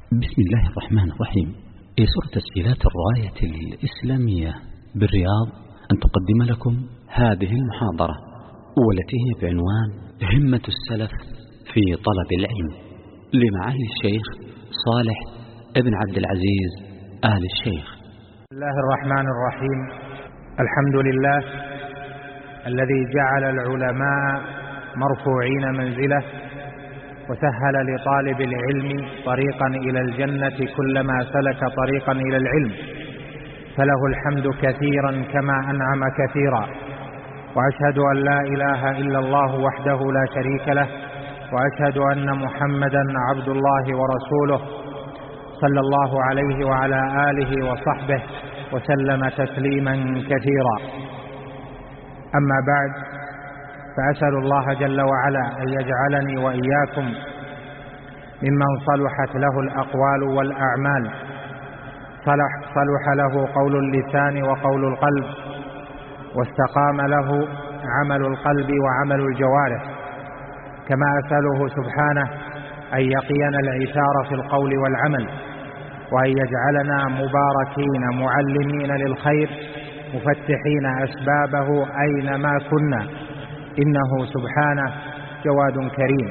بسم الله الرحمن الرحيم. يسر تسجيلات الراية الإسلامية بالرياض أن تقدم لكم هذه المحاضرة، والتي هي بعنوان همة السلف في طلب العلم، لمعالي الشيخ صالح ابن عبد العزيز آل الشيخ. بسم الله الرحمن الرحيم. الحمد لله الذي جعل العلماء مرفوعين منزله، وسهل لطالب العلم طريقا إلى الجنة كلما سلك طريقا إلى العلم، فله الحمد كثيرا كما أنعم كثيرا. وأشهد أن لا إله إلا الله وحده لا شريك له، وأشهد أن محمدا عبد الله ورسوله صلى الله عليه وعلى آله وصحبه وسلم تسليما كثيرا. أما بعد، فأسأل الله جل وعلا أن يجعلني وإياكم ممن صلحت له الأقوال والأعمال، صلح له قول اللسان وقول القلب، واستقام له عمل القلب وعمل الجوارح. كما أسأله سبحانه أن يقينا العثار في القول والعمل، وأن يجعلنا مباركين معلمين للخير مفتحين أسبابه أينما كنا، إنه سبحانه جواد كريم.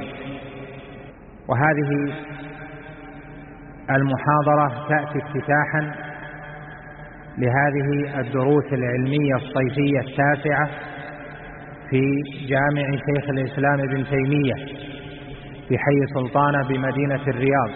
وهذه المحاضرة تأتي افتتاحا لهذه الدروس العلمية الصيفية التاسعة في جامع شيخ الإسلام ابن تيمية في حي سلطانة بمدينة الرياض.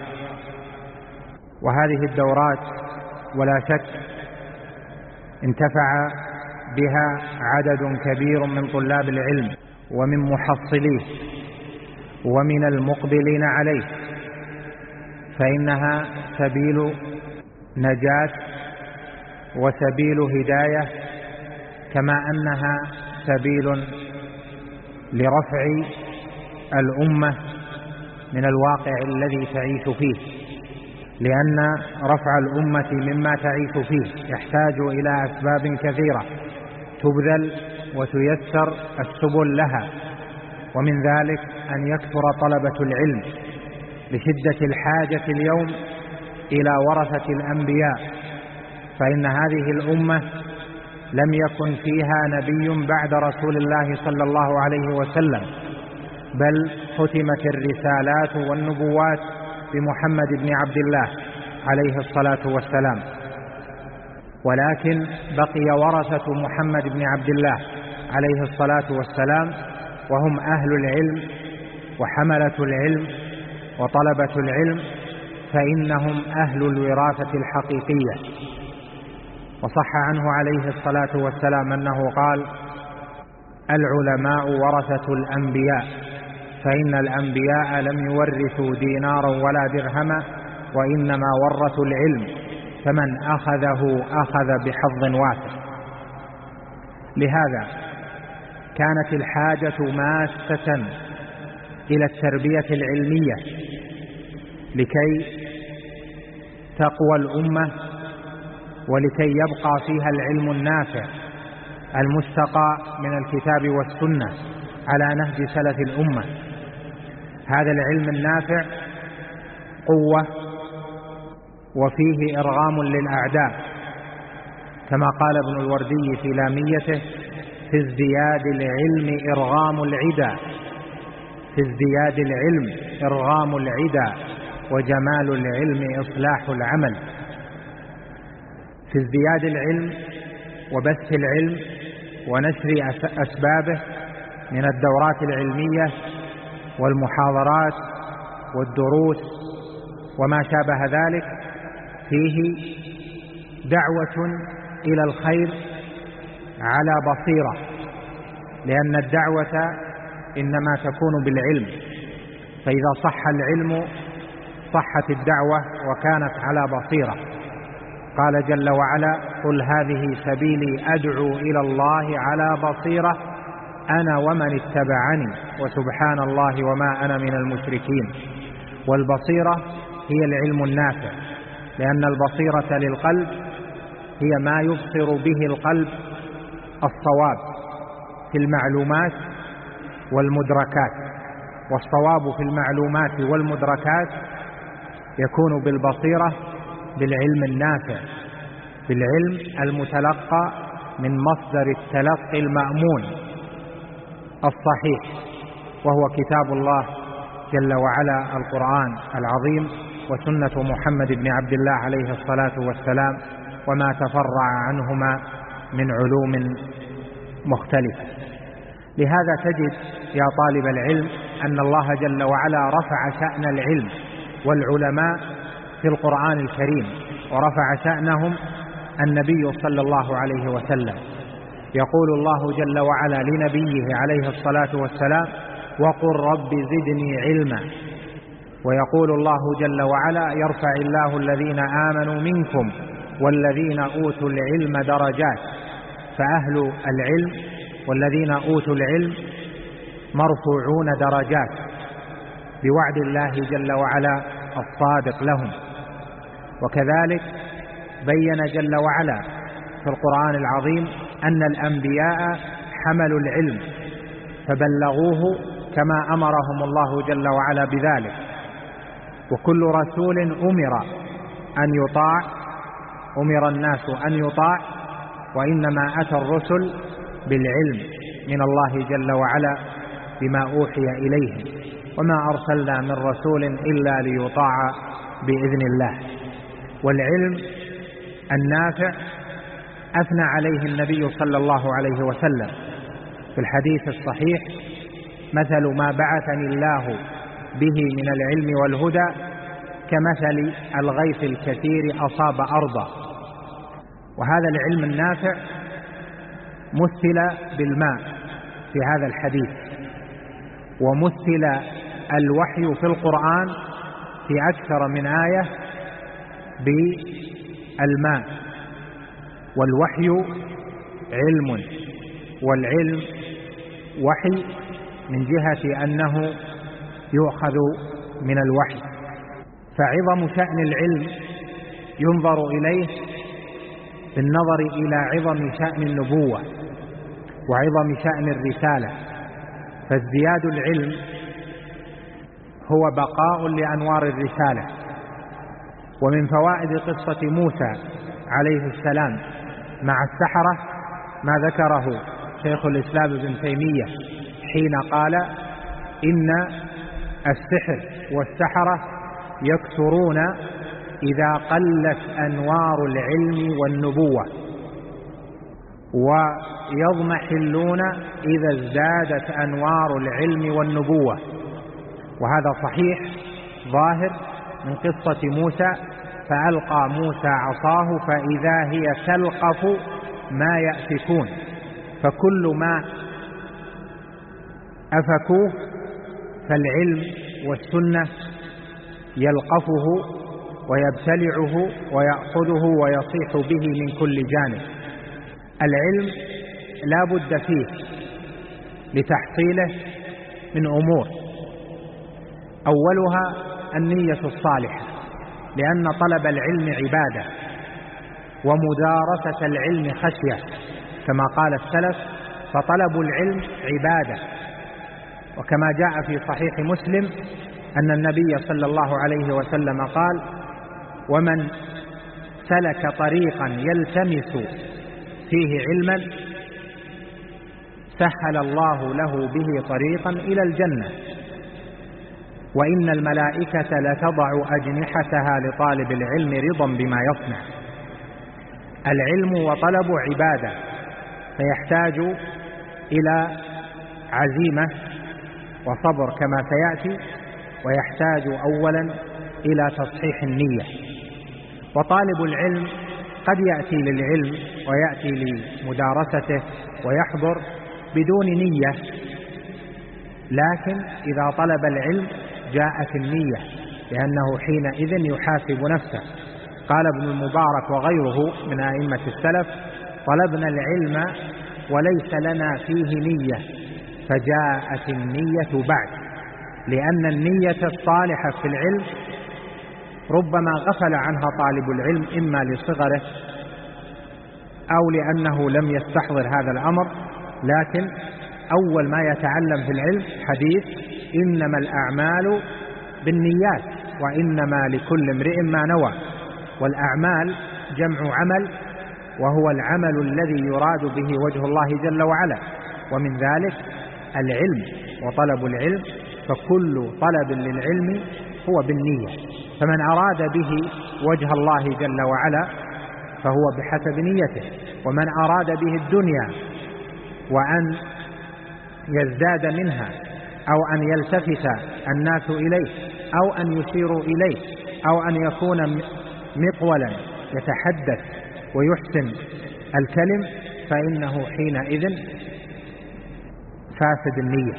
وهذه الدورات ولا شك انتفع بها عدد كبير من طلاب العلم ومن محصليه ومن المقبلين عليه، فإنها سبيل نجاة وسبيل هداية، كما أنها سبيل لرفع الأمة من الواقع الذي تعيش فيه، لأن رفع الأمة مما تعيش فيه يحتاج إلى أسباب كثيرة تبذل وتيسر السبل لها، ومن ذلك أن يكثر طلبة العلم لشدة الحاجة اليوم إلى ورثة الأنبياء، فإن هذه الأمة لم يكن فيها نبي بعد رسول الله صلى الله عليه وسلم، بل ختمت الرسالات والنبوات بمحمد بن عبد الله عليه الصلاة والسلام، ولكن بقي ورثة محمد بن عبد الله عليه الصلاة والسلام، وهم أهل العلم وحملة العلم وطلبة العلم، فإنهم أهل الوراثة الحقيقية. وصح عنه عليه الصلاة والسلام أنه قال: العلماء ورثة الأنبياء، فإن الأنبياء لم يورثوا دينارا ولا درهما، وإنما ورثوا العلم، فمن أخذه أخذ بحظ وافر. لهذا كانت الحاجة ماسة إلى التربية العلمية لكي تقوى الأمة، ولكي يبقى فيها العلم النافع المستقى من الكتاب والسنة على نهج سلف الأمة. هذا العلم النافع قوة وفيه إرغام للأعداء، كما قال ابن الوردي في لاميته: في ازدياد العلم إرغام العدا، في ازدياد العلم إرغام العدا، وجمال العلم إصلاح العمل. في ازدياد العلم وبث العلم ونشر أسبابه من الدورات العلمية والمحاضرات والدروس وما شابه ذلك، فيه دعوة إلى الخير على بصيرة، لأن الدعوة إنما تكون بالعلم، فإذا صح العلم صحت الدعوة وكانت على بصيرة. قال جل وعلا: قل هذه سبيلي أدعو إلى الله على بصيرة أنا ومن اتبعني وسبحان الله وما أنا من المشركين. والبصيرة هي العلم النافع، لأن البصيرة للقلب هي ما يبصر به القلب الصواب في المعلومات والمدركات، والصواب في المعلومات والمدركات يكون بالبصيرة بالعلم النافع، بالعلم المتلقى من مصدر التلقي المأمون الصحيح، وهو كتاب الله جل وعلا القرآن العظيم وسنة محمد بن عبد الله عليه الصلاة والسلام، وما تفرع عنهما من علوم مختلفة. لهذا تجد يا طالب العلم أن الله جل وعلا رفع شأن العلم والعلماء في القرآن الكريم، ورفع شأنهم النبي صلى الله عليه وسلم. يقول الله جل وعلا لنبيه عليه الصلاة والسلام: وقل رب زدني علما. ويقول الله جل وعلا: يرفع الله الذين آمنوا منكم والذين أوتوا العلم درجات. فأهل العلم والذين أوتوا العلم مرفوعون درجات بوعد الله جل وعلا الصادق لهم. وكذلك بين جل وعلا في القرآن العظيم أن الأنبياء حملوا العلم فبلغوه كما أمرهم الله جل وعلا بذلك. وكل رسول أمر الناس أن يطاع، وإنما أتى الرسل بالعلم من الله جل وعلا بما أوحي إليه، وما أرسلنا من رسول إلا ليطاع بإذن الله. والعلم النافع أثنى عليه النبي صلى الله عليه وسلم في الحديث الصحيح: مثل ما بعثني الله به من العلم والهدى كمثل الغيث الكثير أصاب أرضا. وهذا العلم النافع مثل بالماء في هذا الحديث، ومثل الوحي في القرآن في أكثر من آية بالماء. والوحي علم، والعلم وحي من جهة أنه يؤخذ من الوحي. فعظم شأن العلم ينظر إليه بالنظر إلى عظم شأن النبوة وعظم شأن الرسالة. فازدياد العلم هو بقاء لأنوار الرسالة. ومن فوائد قصة موسى عليه السلام مع السحرة ما ذكره شيخ الإسلام ابن تيمية حين قال: إن السحر والسحرة يكثرون إذا قلت أنوار العلم والنبوة، ويضمحلون إذا ازدادت أنوار العلم والنبوة. وهذا صحيح ظاهر من قصة موسى: فألقى موسى عصاه فإذا هي تلقف ما يأفكون. فكل ما أفكوه فالعلم والسنة يلقفه ويبتلعه ويأخذه ويصيح به من كل جانب. العلم لا بد فيه لتحصيله من أمور، أولها النية الصالحة، لأن طلب العلم عبادة، ومدارسة العلم خشية، كما قال السلف: فطلب العلم عبادة. وكما جاء في صحيح مسلم أن النبي صلى الله عليه وسلم قال: ومن سلك طريقا يلتمس فيه علما سهل الله له به طريقا إلى الجنة، وإن الملائكة لتضع أجنحتها لطالب العلم رضا بما يصنع. العلم وطلب عبادة، فيحتاج إلى عزيمة وصبر كما سيأتي، ويحتاج أولا إلى تصحيح النية. وطالب العلم قد يأتي للعلم ويأتي لمدارسته ويحضر بدون نية، لكن إذا طلب العلم جاءت النية، لأنه حينئذ يحاسب نفسه. قال ابن المبارك وغيره من أئمة السلف: طلبنا العلم وليس لنا فيه نية، فجاءت النية بعد، لأن النية الصالحة في العلم ربما غفل عنها طالب العلم، إما لصغره أو لأنه لم يستحضر هذا الأمر. لكن أول ما يتعلم في العلم حديث: إنما الأعمال بالنيات، وإنما لكل امرئ ما نوى. والأعمال جمع عمل، وهو العمل الذي يراد به وجه الله جل وعلا، ومن ذلك العلم وطلب العلم، فكل طلب للعلم هو بالنية، فمن أراد به وجه الله جل وعلا فهو بحسب نيته، ومن أراد به الدنيا وأن يزداد منها أو أن يلتفت الناس إليه أو أن يشيروا إليه أو أن يكون مقولا يتحدث ويحسن الكلم، فإنه حينئذ فاسد النية.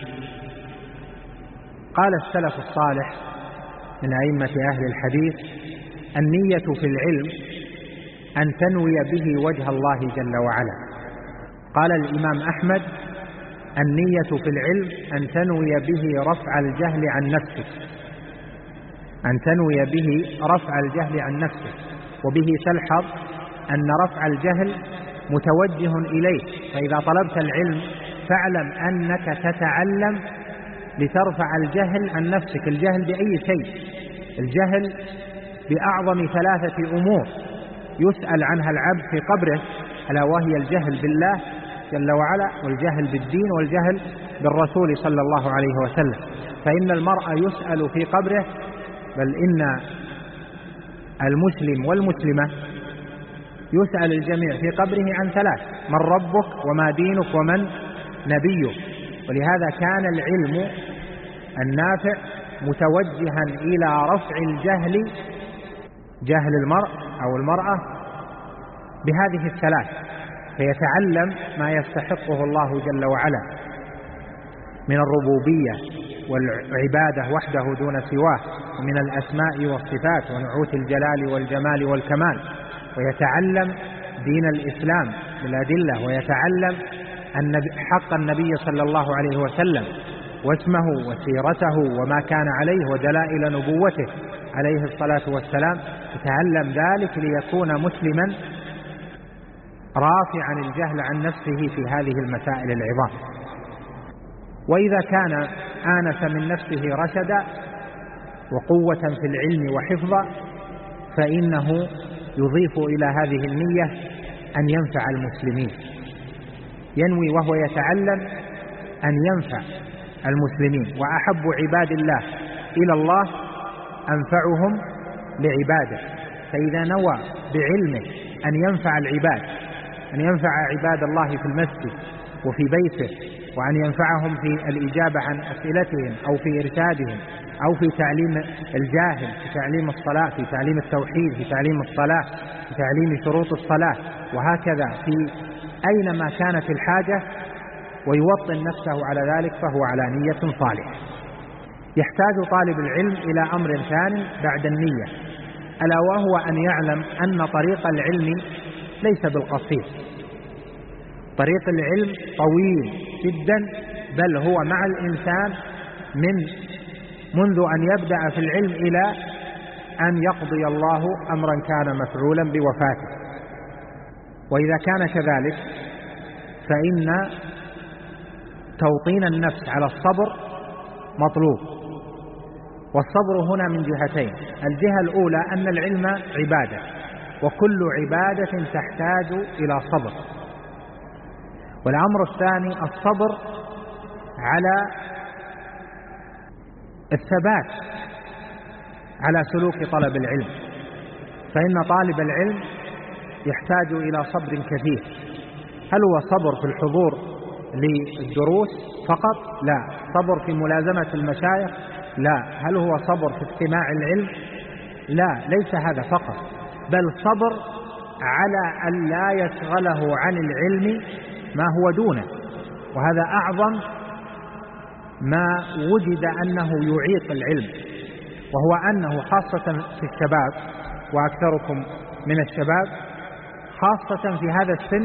قال السلف الصالح من أئمة أهل الحديث: النية في العلم أن تنوي به وجه الله جل وعلا. قال الإمام أحمد: النية في العلم أن تنوي به رفع الجهل عن نفسك، أن تنوي به رفع الجهل عن نفسك. وبه تلحظ أن رفع الجهل متوجه إليك، فإذا طلبت العلم فاعلم أنك تتعلم لترفع الجهل عن نفسك. الجهل بأي شيء؟ الجهل بأعظم 3 أمور يسأل عنها العبد في قبره، ألا وهي الجهل بالله جل وعلا، والجهل بالدين، والجهل بالرسول صلى الله عليه وسلم. فإن المرء يسأل في قبره، بل إن المسلم والمسلمة يسأل الجميع في قبره عن 3: من ربك، وما دينك، ومن نبيك. ولهذا كان العلم النافع متوجها إلى رفع الجهل، جهل المرء أو المرأة، بهذه 3، فيتعلم ما يستحقه الله جل وعلا من الربوبية والعبادة وحده دون سواه، ومن الأسماء والصفات ونعوت الجلال والجمال والكمال، ويتعلم دين الإسلام بالأدلة، ويتعلم حق النبي صلى الله عليه وسلم واسمه وسيرته وما كان عليه ودلائل نبوته عليه الصلاة والسلام. يتعلم ذلك ليكون مسلما رافعا الجهل عن نفسه في هذه المسائل العظام. وإذا كان آنس من نفسه رشدا وقوة في العلم وحفظا، فإنه يضيف إلى هذه النية أن ينفع المسلمين، ينوي وهو يتعلم أن ينفع المسلمين. وأحب عباد الله إلى الله أنفعهم لعباده، فإذا نوى بعلمه أن ينفع العباد، أن ينفع عباد الله في المسجد وفي بيته، وأن ينفعهم في الإجابة عن أسئلتهم أو في إرشادهم أو في تعليم الجاهل، في تعليم الصلاة، في تعليم التوحيد، في تعليم الصلاة، في تعليم شروط الصلاة، وهكذا في أينما كانت الحاجة، ويوطن نفسه على ذلك، فهو على نية صالحة. يحتاج طالب العلم إلى أمر ثاني بعد النية، ألا وهو أن يعلم أن طريق العلم ليس بالقصير، طريق العلم طويل جدا، بل هو مع الإنسان منذ أن يبدأ في العلم إلى أن يقضي الله أمرا كان مفعولا بوفاته. وإذا كان كذلك فإن توطين النفس على الصبر مطلوب. والصبر هنا من جهتين: الجهة الأولى أن العلم عبادة، وكل عبادة تحتاج إلى صبر. والأمر الثاني الصبر على الثبات على سلوك طلب العلم، فإن طالب العلم يحتاج إلى صبر كثير. هل هو صبر في الحضور للدروس فقط؟ لا. صبر في ملازمة المشايخ؟ لا. هل هو صبر في استماع العلم؟ لا، ليس هذا فقط، بل صبر على أن لا يشغله عن العلم ما هو دونه. وهذا أعظم ما وجد أنه يعيق العلم، وهو أنه خاصة في الشباب، وأكثركم من الشباب خاصة في هذا السن،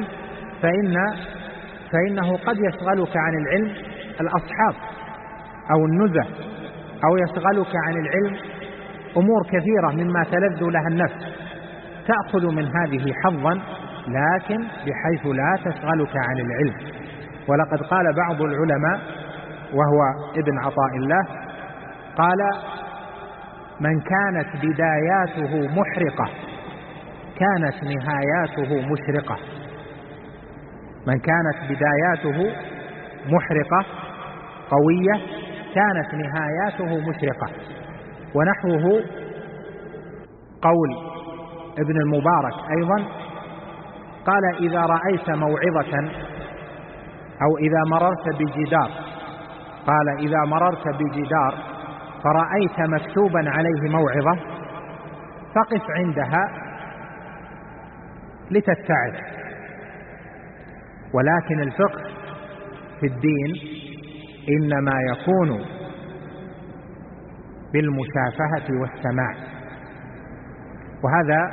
فإنه قد يشغلك عن العلم الأصحاب أو النزه، أو يشغلك عن العلم أمور كثيرة مما تلذ لها النفس، تأخذ من هذه حظا، لكن بحيث لا تشغلك عن العلم. ولقد قال بعض العلماء وهو ابن عطاء الله، قال: من كانت بداياته محرقة كانت نهاياته مشرقة. من كانت بداياته محرقة قوية كانت نهاياته مشرقة. ونحوه قول ابن المبارك أيضا قال: إذا رأيت موعظة أو إذا مررت بجدار، قال: إذا مررت بجدار فرأيت مكتوبا عليه موعظة فقف عندها لتتعظ. ولكن الفقه في الدين إنما يكون بالمشافهة والسماع. وهذا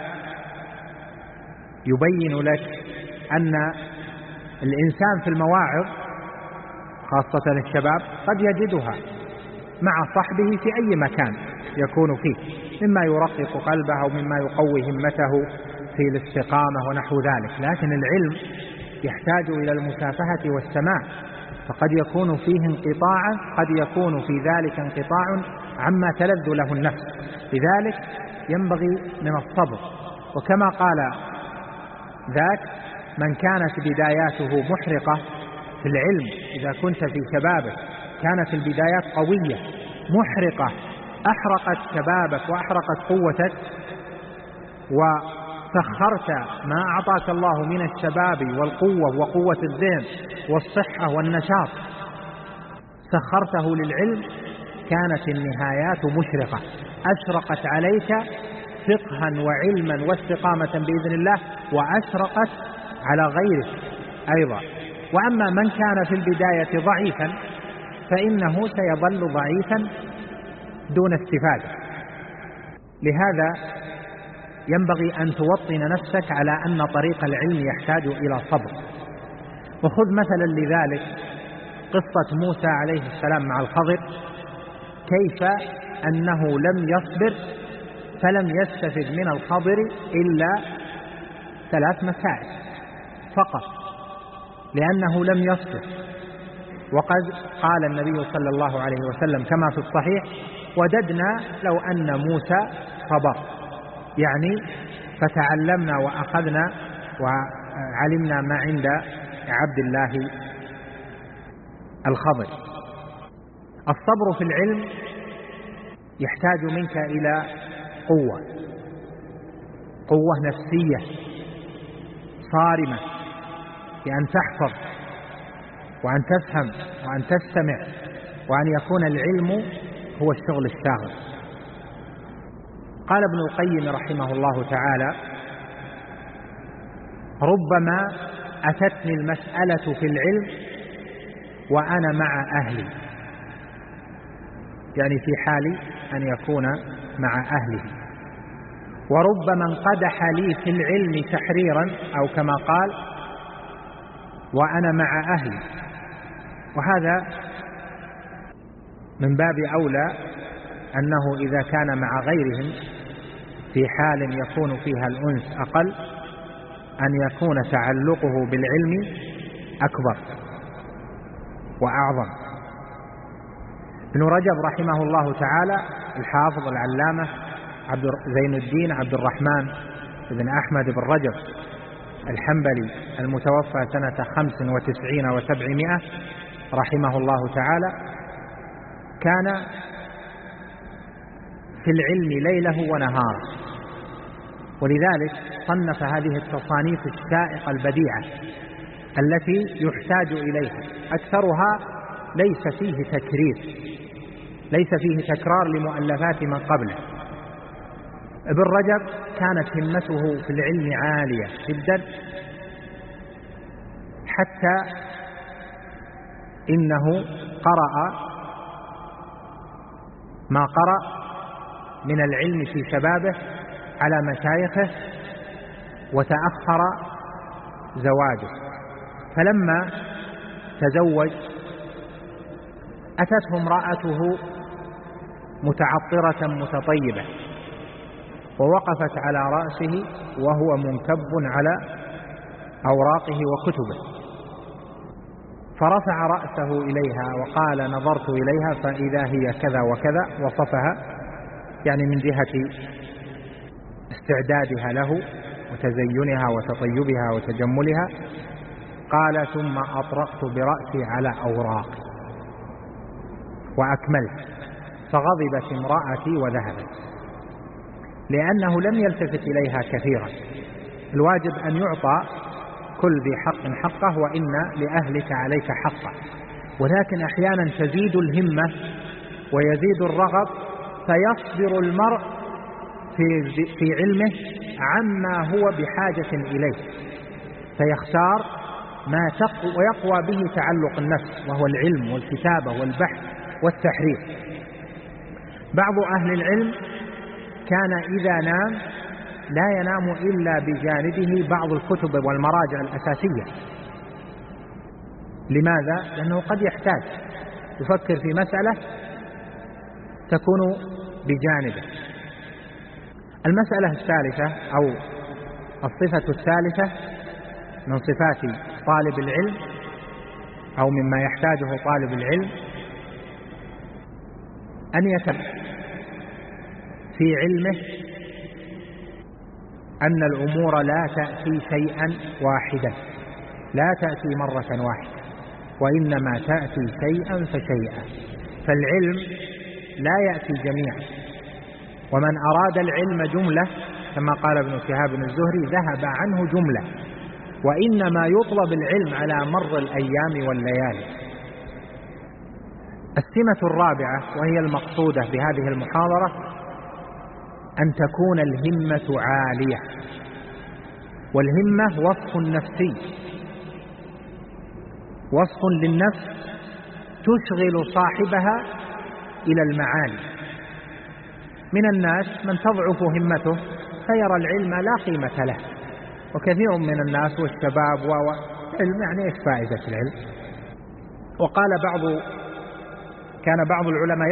يبين لك أن الإنسان في المواعظ خاصة الشباب قد يجدها مع صحبه في أي مكان يكون فيه، مما يرقق قلبه أو مما يقوي همته في الاستقامة ونحو ذلك. لكن العلم يحتاج إلى المشافهة والسماع، فقد يكون فيه انقطاع، قد يكون في ذلك انقطاع عما تلذ له النفس. لذلك ينبغي من الصبر. وكما قال ذاك: من كانت بداياته محرقة في العلم، إذا كنت في شبابك كانت البدايات قوية محرقة، أحرقت شبابك وأحرقت قوتك، وسخرت ما أعطاك الله من الشباب والقوة وقوة الذهن والصحة والنشاط سخرته للعلم، كانت النهايات مشرقة، أشرقت عليك فقها وعلما واستقامة بإذن الله، وأشرقت على غيرك أيضا. وأما من كان في البداية ضعيفا فإنه سيظل ضعيفا دون استفادة. لهذا ينبغي أن توطن نفسك على أن طريق العلم يحتاج إلى صبر. وخذ مثلا لذلك قصة موسى عليه السلام مع الخضر، كيف أنه لم يصبر فلم يستفد من الخضر إلا 3 مسائل فقط، لأنه لم يصبر. وقد قال النبي صلى الله عليه وسلم كما في الصحيح: وددنا لو أن موسى صبر، يعني فتعلمنا وأخذنا وعلمنا ما عند عبد الله الخضر. الصبر في العلم يحتاج منك إلى قوة نفسية صارمة، بأن تحفظ وأن تفهم وأن تستمع، وأن يكون العلم هو الشغل الشاغل. قال ابن القيم رحمه الله تعالى: ربما أتتني المسألة في العلم وأنا مع أهلي، يعني في حال أن يكون مع أهله. وربما انقدح لي في العلم تحريرا، أو كما قال: وأنا مع أهلي. وهذا من باب أولى أنه إذا كان مع غيرهم في حال يكون فيها الأنس أقل، أن يكون تعلقه بالعلم أكبر وأعظم. ابن رجب رحمه الله تعالى الحافظ العلامة زين الدين عبد الرحمن بن أحمد بن رجب الحنبلي المتوفى سنة 95 و700 رحمه الله تعالى، كان في العلم ليله ونهاره، ولذلك صنف هذه التصانيف الشائقة البديعة التي يحتاج إليها. أكثرها ليس فيه تكرير، ليس فيه تكرار لمؤلفات من قبله. ابن رجب كانت همته في العلم عالية جدا، حتى إنه قرأ ما قرأ من العلم في شبابه على مشايخه، وتأخر زواجه. فلما تزوج أتته امرأته متعطرة متطيبة، ووقفت على رأسه وهو منكب على أوراقه وكتبه، فرفع رأسه إليها وقال: نظرت إليها فإذا هي كذا وكذا، وصفها. يعني من جهة استعدادها له وتزينها وتطيبها وتجملها. قال ثم أطرقت برأسي على أوراقي وأكملت، فغضبت امرأتي وذهبت، لأنه لم يلتفت إليها كثيرا. الواجب أن يعطى كل ذي حق حقه، وإن لأهلك عليك حقا، ولكن أحيانا تزيد الهمة ويزيد الرغب، فيصبر المرء في علمه عما هو بحاجة إليه، فيختار ما ويقوى به تعلق النفس، وهو العلم والكتابة والبحث والتحرير. بعض أهل العلم كان إذا نام لا ينام إلا بجانبه بعض الكتب والمراجع الأساسية. لماذا؟ لأنه قد يحتاج يفكر في مسألة تكون بجانبه. المسألة الثالثة أو الصفة الثالثة من صفات طالب العلم أو مما يحتاجه طالب العلم أن يتبع في علمه أن الأمور لا تأتي شيئا واحدا، لا تأتي مرة واحدة، وإنما تأتي شيئا فشيئا. فالعلم لا يأتي جميعا، ومن أراد العلم جملة كما قال ابن شهاب الزهري ذهب عنه جملة، وإنما يطلب العلم على مر الأيام والليالي. السمة الرابعة وهي المقصودة بهذه المحاضرة أن تكون الهمة عالية، والهمة وصف نفسي، وصف للنفس تشغل صاحبها إلى المعالي. من الناس من تضعف همته فيرى العلم لا قيمة له، وكثير من الناس والشباب والعلم يعني إيش فائدة العلم. وقال كان بعض العلماء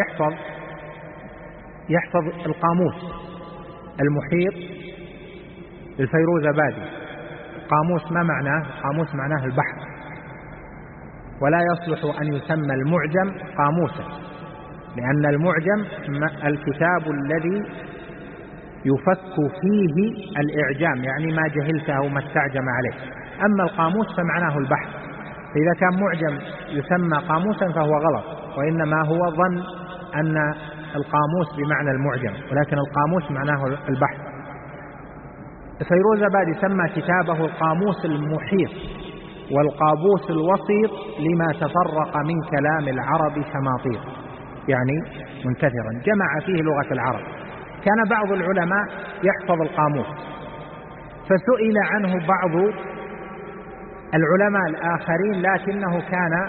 يحفظ القاموس المحيط للفيروزابادي. قاموس ما معناه؟ قاموس معناه البحر، ولا يصلح أن يسمى المعجم قاموسا، لأن المعجم الكتاب الذي يفك فيه الإعجام، يعني ما جهلته وما استعجم عليه. أما القاموس فمعناه البحر، فإذا كان معجم يسمى قاموسا فهو غلط، وإنما هو ظن أن القاموس بمعنى المعجم، ولكن القاموس معناه البحر. الفيروزابادي سمى كتابه القاموس المحيط والقابوس الوسيط لما تفرق من كلام العرب شماطير، يعني منكثرا جمع فيه لغة العرب. كان بعض العلماء يحفظ القاموس، فسئل عنه بعض العلماء الآخرين، لكنه كان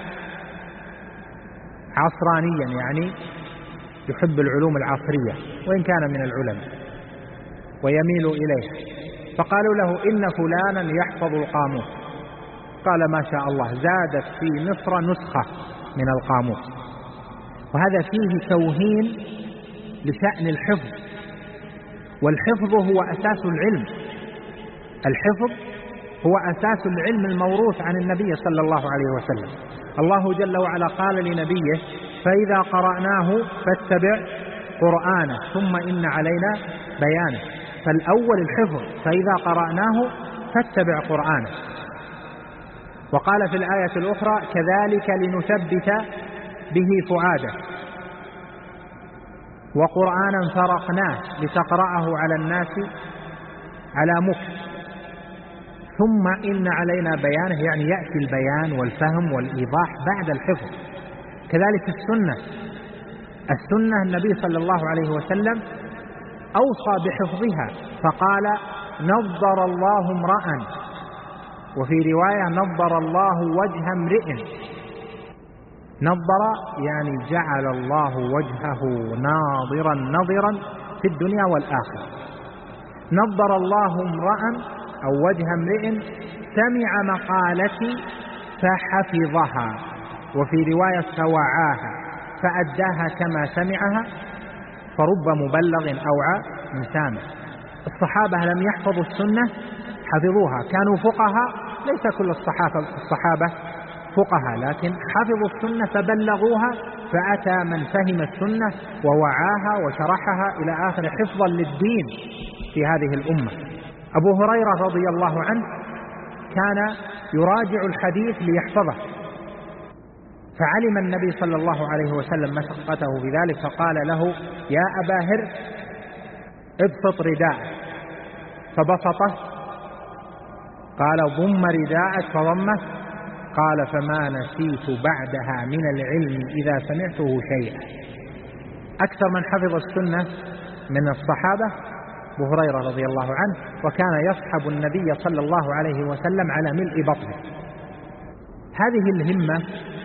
عصرانيا، يعني يحب العلوم العصرية وإن كان من العلماء ويميل إليها، فقالوا له إن فلانا يحفظ القاموس. قال ما شاء الله، زادت في مصر نسخة من القاموس. وهذا فيه توهين لشأن الحفظ، والحفظ هو أساس العلم. الحفظ هو أساس العلم الموروث عن النبي صلى الله عليه وسلم. الله جل وعلا قال لنبيه فإذا قرأناه فاتبع قرآنه ثم إن علينا بيانه. فالأول الحفظ، فإذا قرأناه فاتبع قرآنه. وقال في الآية الأخرى كذلك لنثبت به فؤادك وقرآنا فرقناه لتقرأه على الناس على مكث ثم إن علينا بيانه، يعني يأتي البيان والفهم والإيضاح بعد الحفظ. كذلك السنة النبي صلى الله عليه وسلم أوصى بحفظها، فقال نضر الله امرأ، وفي رواية نضر الله وجه امرئ. نضر يعني جعل الله وجهه ناظرا نظرا في الدنيا والآخرة. نضر الله امرأ أو وجه امرئ سمع مقالتي فحفظها، وفي رواية فوعاها فأداها كما سمعها، فرب مبلغ أوعى من سامع. الصحابة لم يحفظوا السنة حفظوها، كانوا فقهاء، ليس كل الصحابة فقهاء، لكن حفظوا السنة فبلغوها فأتى من فهم السنة ووعاها وشرحها إلى آخر حفظا للدين في هذه الأمة. أبو هريرة رضي الله عنه كان يراجع الحديث ليحفظه، فعلم النبي صلى الله عليه وسلم مشقته في ذلك، فقال له: يا أبا هر ابسط رداءك، فبسطه. قال: ضم رداءك، فضمه. قال: فما نسيت بعدها من العلم إذا سمعته شيئا. أكثر من حفظ السنة من الصحابة أبو هريرة رضي الله عنه، وكان يصحب النبي صلى الله عليه وسلم على ملء بطنه. هذه الهمة،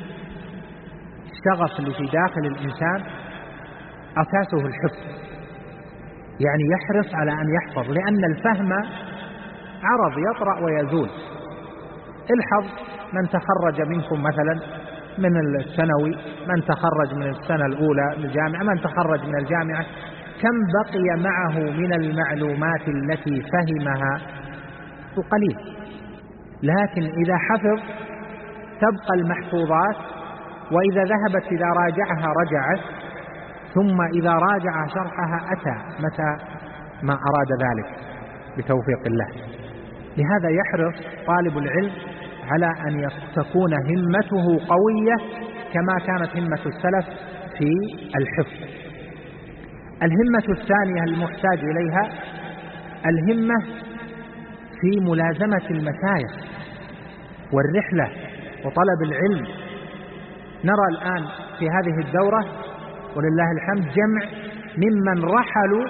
الشغف اللي في داخل الإنسان، أساسه الحفظ، يعني يحرص على أن يحفظ، لأن الفهم عرض يطرأ ويزول. الحظ من تخرج منكم مثلا من الثانوي، من تخرج من السنة الأولى من الجامعة، من تخرج من الجامعة، كم بقي معه من المعلومات التي فهمها؟ قليل. لكن إذا حفظ تبقى المحفوظات، وإذا ذهبت إذا راجعها رجعت، ثم إذا راجع شرحها أتى متى ما أراد ذلك بتوفيق الله. لهذا يحرص طالب العلم على أن تكون همته قوية كما كانت همة السلف في الحفظ. الهمة الثانية المحتاج إليها الهمة في ملازمة المشايخ والرحلة وطلب العلم. نرى الآن في هذه الدورة ولله الحمد جمع ممن رحلوا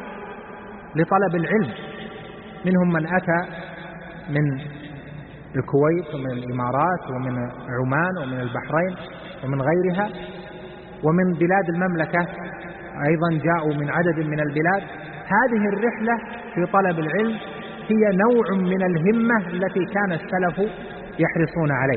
لطلب العلم، منهم من أتى من الكويت ومن الإمارات ومن عمان ومن البحرين ومن غيرها، ومن بلاد المملكة أيضا جاءوا من عدد من البلاد. هذه الرحلة في طلب العلم هي نوع من الهمة التي كان السلف يحرصون عليه.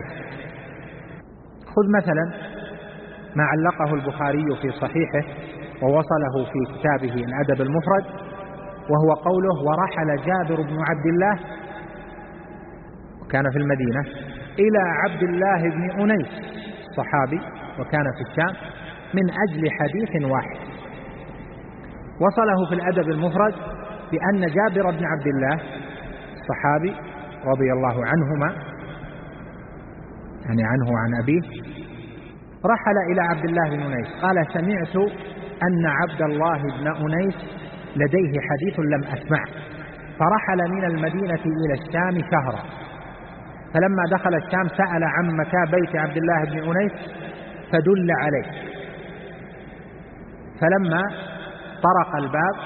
خذ مثلا ما علقه البخاري في صحيحه ووصله في كتابه الأدب المفرد، وهو قوله: ورحل جابر بن عبد الله، وكان في المدينة، إلى عبد الله بن أنيس الصحابي وكان في الشام من أجل حديث واحد. وصله في الأدب المفرد بأن جابر بن عبد الله الصحابي رضي الله عنهما، يعني عنه وعن أبيه، رحل إلى عبد الله بن أنيس. قال: سمعت أن عبد الله بن أنيس لديه حديث لم أسمعه، فرحل من المدينة إلى الشام شهرا، فلما دخل الشام سأل عن مكان بيت عبد الله بن أنيس فدل عليه، فلما طرق الباب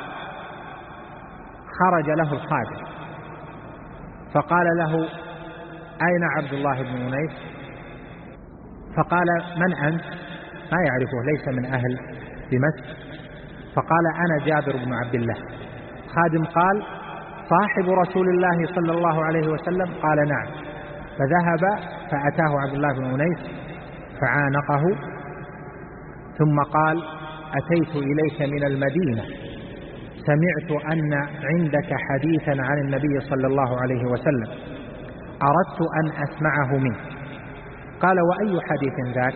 خرج له الخادم فقال له: أين عبد الله بن أنيس؟ فقال: من أنت؟ ما يعرفه، ليس من أهل دمشق. فقال: أنا جابر بن عبد الله. خادم قال: صاحب رسول الله صلى الله عليه وسلم؟ قال: نعم. فذهب فأتاه عبد الله بن أنيس فعانقه، ثم قال: أتيت إليك من المدينة، سمعت أن عندك حديثا عن النبي صلى الله عليه وسلم، أردت أن أسمعه منك. قال: وأي حديث ذاك؟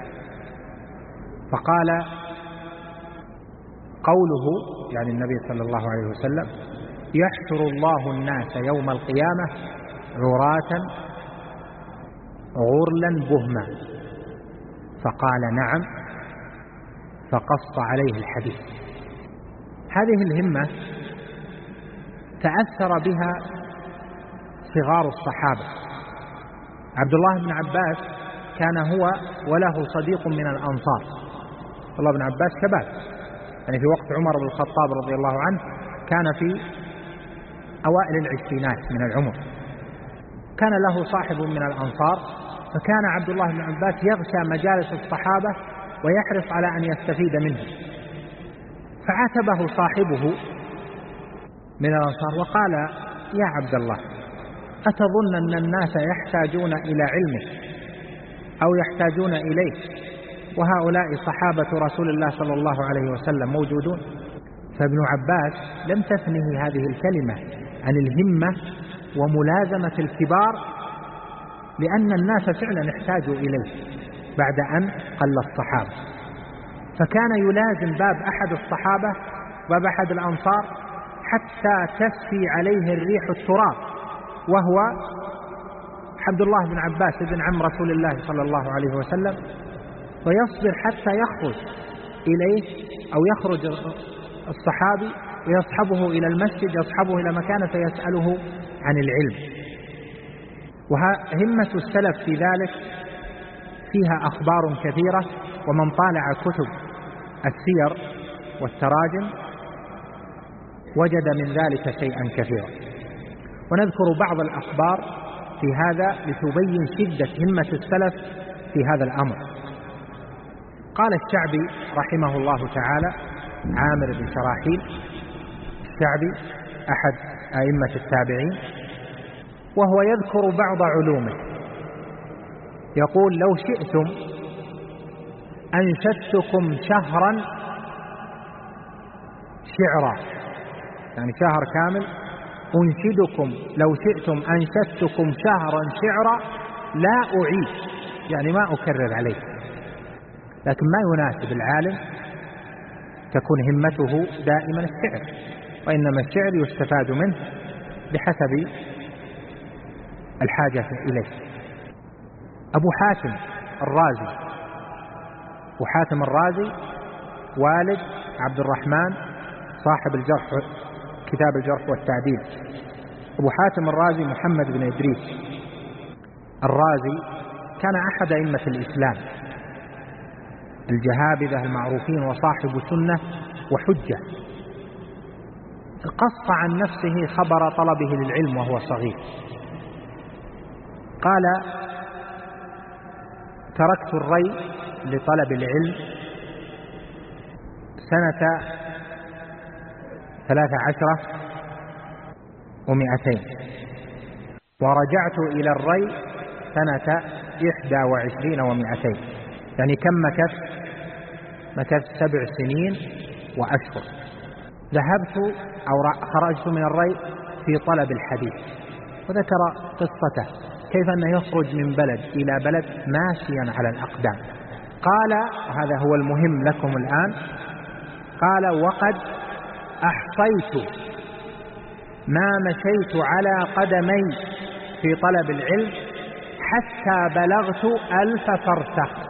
فقال: قوله، يعني النبي صلى الله عليه وسلم: يحشر الله الناس يوم القيامة عراة غرلا بهما. فقال: نعم. فقص عليه الحديث. هذه الهمة تأثر بها صغار الصحابة. عبد الله بن عباس كان هو وله صديق من الأنصار. عبد الله بن عباس شباب، يعني في وقت عمر بن الخطاب رضي الله عنه كان في أوائل العشرينات من العمر. كان له صاحب من الأنصار، فكان عبد الله بن عباس يغشى مجالس الصحابة ويحرص على أن يستفيد منه. فعاتبه صاحبه من الأنصار وقال: يا عبد الله، أتظن أن الناس يحتاجون إلى علمك أو يحتاجون إليك وهؤلاء صحابة رسول الله صلى الله عليه وسلم موجودون؟ فابن عباس لم تثنه هذه الكلمة عن الهمة وملازمة الكبار، لأن الناس فعلا احتاجوا إليه بعد أن قل الصحابة. فكان يلازم باب أحد الصحابة باب أحد الأنصار حتى تسفي عليه الريح التراب، وهو عبد الله بن عباس بن عم رسول الله صلى الله عليه وسلم، ويصبر حتى يخرج إليه أو يخرج الصحابي ويصحبه إلى المسجد، يصحبه إلى مكانه فيسأله عن العلم. وهمة السلف في ذلك فيها أخبار كثيرة، ومن طالع كتب السير والتراجم وجد من ذلك شيئا كثيرا. ونذكر بعض الأخبار في هذا لتبين شدة همة السلف في هذا الأمر. قال الشعبي رحمه الله تعالى، عامر بن شراحيل الشعبي أحد أئمة التابعين، وهو يذكر بعض علومه، يقول: لو شئتم أنشدتكم شهرا شعرا، يعني شهر كامل أنشدكم، لو شئتم أنشدتكم شهرا شعرا لا أعيد، يعني ما أكرر عليه. لكن ما يناسب العالم تكون همته دائما الشعر، وإنما الشعر يستفاد منه بحسب الحاجة إليه. أبو حاتم الرازي، أبو حاتم الرازي والد عبد الرحمن صاحب الجرح، كتاب الجرح والتعديل. أبو حاتم الرازي محمد بن إدريس الرازي كان أحد أئمة الإسلام الجهابذة المعروفين، وصاحب سنة وحجة. قص عن نفسه خبر طلبه للعلم وهو صغير، قال: تركت الري لطلب العلم سنة 13 و200، ورجعت إلى الري سنة 21 و200، يعني كم مكثت 7 سنين وأشهر. ذهبت أو خرجت من الري في طلب الحديث، وذكر قصته كيف أنه يخرج من بلد إلى بلد ماشيا على الأقدام. قال، هذا هو المهم لكم الآن، قال: وقد أحصيت ما مشيت على قدمي في طلب العلم حتى بلغت 1000 فرسخ،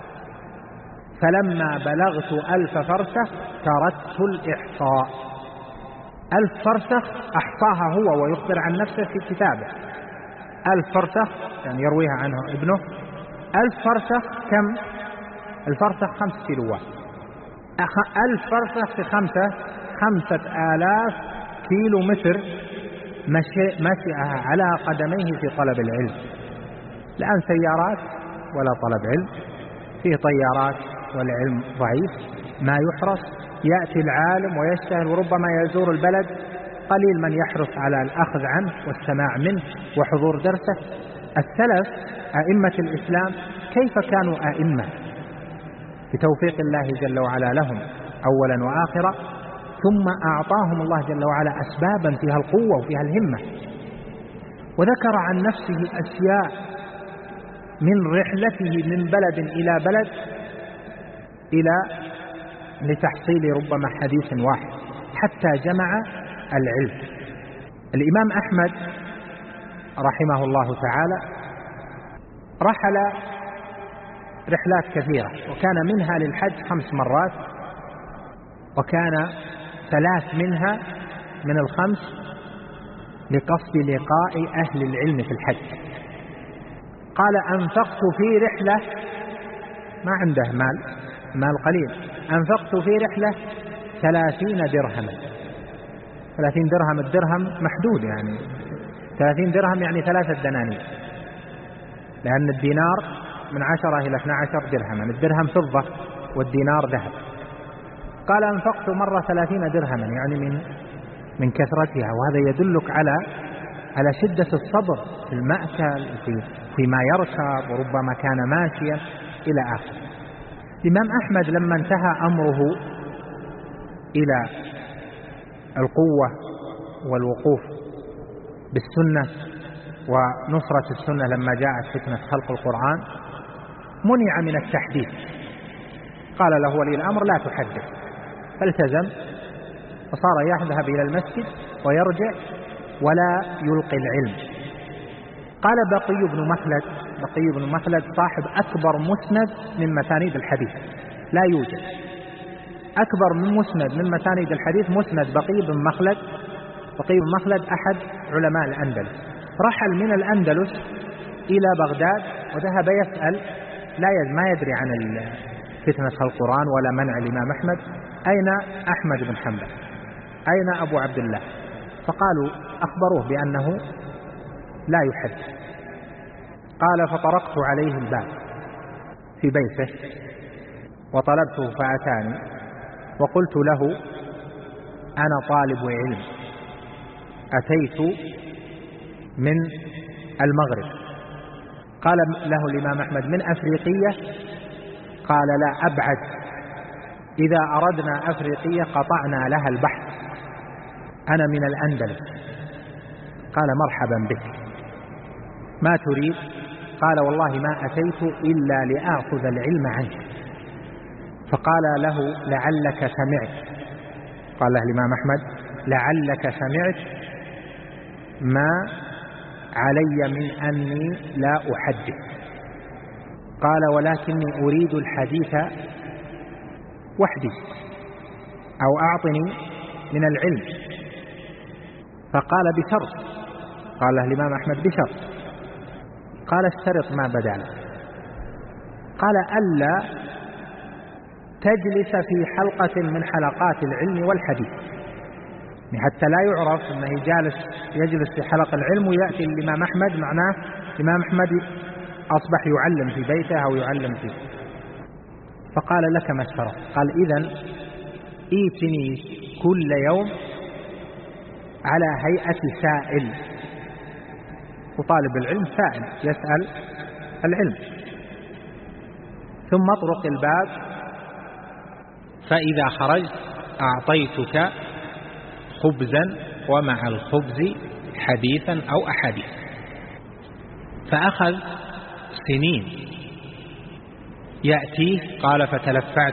فلما بلغت 1000 فرسخ تركت الإحصاء. 1000 فرسخ أحصاها هو ويخبر عن نفسه في كتابه. 1000 فرسخ يعني يرويها عنه ابنه. 1000 فرسخ كم؟ الفرسخ 5 كيلوات. 1000 فرسخ في 5000 كيلو متر مشيها على قدميه في طلب العلم. الآن سيارات ولا طلب علم، فيه طيارات والعلم ضعيف ما يحرص. يأتي العالم ويشتهر وربما يزور البلد، قليل من يحرص على الأخذ عنه والسماع منه وحضور درسه. السلف أئمة الإسلام كيف كانوا أئمة بتوفيق الله جل وعلا لهم أولا وآخرا، ثم أعطاهم الله جل وعلا أسبابا فيها القوة وفيها الهمة. وذكر عن نفسه أشياء من رحلته من بلد إلى بلد لتحصيل ربما حديث واحد حتى جمع العلم. الإمام أحمد رحمه الله تعالى رحل رحلات كثيرة، وكان منها للحج 5 مرات، وكان 3 منها من ال5 لقصد لقاء أهل العلم في الحج. قال: أنفقت في رحلة، ما عنده مال قليل، أنفقت في رحلة 30 درهما. 30 درهم، الدرهم محدود، يعني 30 درهم يعني 3 دنانير، لأن الدينار من 10 إلى 12 درهما، الدرهم فضة والدينار ذهب. قال: أنفقت مرة 30 درهما، يعني من كثرتها. وهذا يدلك على شدة الصبر في المأكل فيما يركب، وربما كان ماشيا إلى آخر. الإمام أحمد لما انتهى أمره إلى القوة والوقوف بالسنة ونصرة السنة، لما جاءت فتنة خلق القرآن منع من التحديث، قال له ولي الأمر لا تحدث، فالتزم وصار يذهب إلى المسجد ويرجع ولا يلقي العلم. قال بقي بن مخلد صاحب أكبر مسند من مسانيد الحديث، لا يوجد أكبر من مسند من مسانيد الحديث مسند بقي بن مخلد. بقي بن مخلد أحد علماء الأندلس، رحل من الأندلس إلى بغداد وذهب يسأل، ما يدري عن فتنة القرآن ولا منع الإمام أحمد، أين أحمد بن حنبل، أين أبو عبد الله؟ فقالوا أخبروه بأنه لا يحدث. قال فطرقت عليه الباب في بيته وطلبته فأتاني وقلت له أنا طالب علم أتيت من المغرب. قال له الإمام أحمد من أفريقية؟ قال لا أبعد، إذا أردنا أفريقية قطعنا لها البحر، أنا من الأندلس. قال مرحبا بك، ما تريد؟ قال والله ما أتيت إلا لآخذ العلم عنك. فقال له لعلك سمعت، قال له الإمام أحمد لعلك سمعت ما علي من أني لا أحدث. قال ولكني أريد الحديث وحدي، أو أعطني من العلم. فقال بشرط، قال له الإمام أحمد بشرط. قال اشترط ما بدا لك. قال ألا تجلس في حلقة من حلقات العلم والحديث، حتى لا يعرف أنه يجلس في حلقة العلم ويأتي الإمام أحمد، معناه الإمام أحمد أصبح يعلم في بيته أو يعلم فيه. فقال لك ما اشترط؟ قال إذن إيتني كل يوم على هيئة سائل، وطالب العلم سائل يسأل العلم، ثم اطرق الباب فإذا خرجت أعطيتك خبزا ومع الخبز حديثا أو أحاديث. فأخذ سنين يأتيه. قال فتلفعت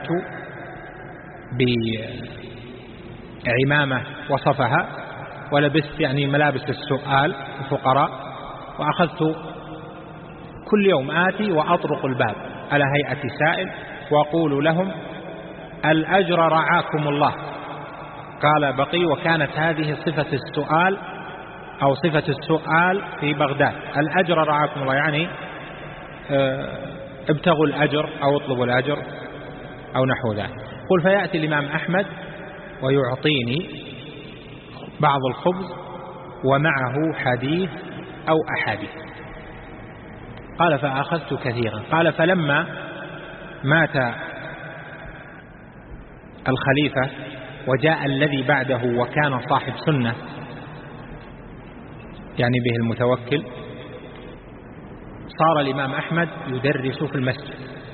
بعمامة وصفها ولبست ملابس السؤال الفقراء، وأخذت كل يوم آتي وأطرق الباب على هيئة سائل وأقول لهم الأجر رعاكم الله. قال بقي وكانت هذه صفة السؤال أو صفة السؤال في بغداد، الأجر رعاكم الله، يعني ابتغوا الأجر أو اطلبوا الأجر أو نحو ذلك. قل فيأتي الإمام أحمد ويعطيني بعض الخبز ومعه حديث أو أحاديث. قال فأخذت كثيرا. قال فلما مات الخليفة وجاء الذي بعده وكان صاحب سنة، يعني به المتوكل، صار الإمام أحمد يدرس في المسجد.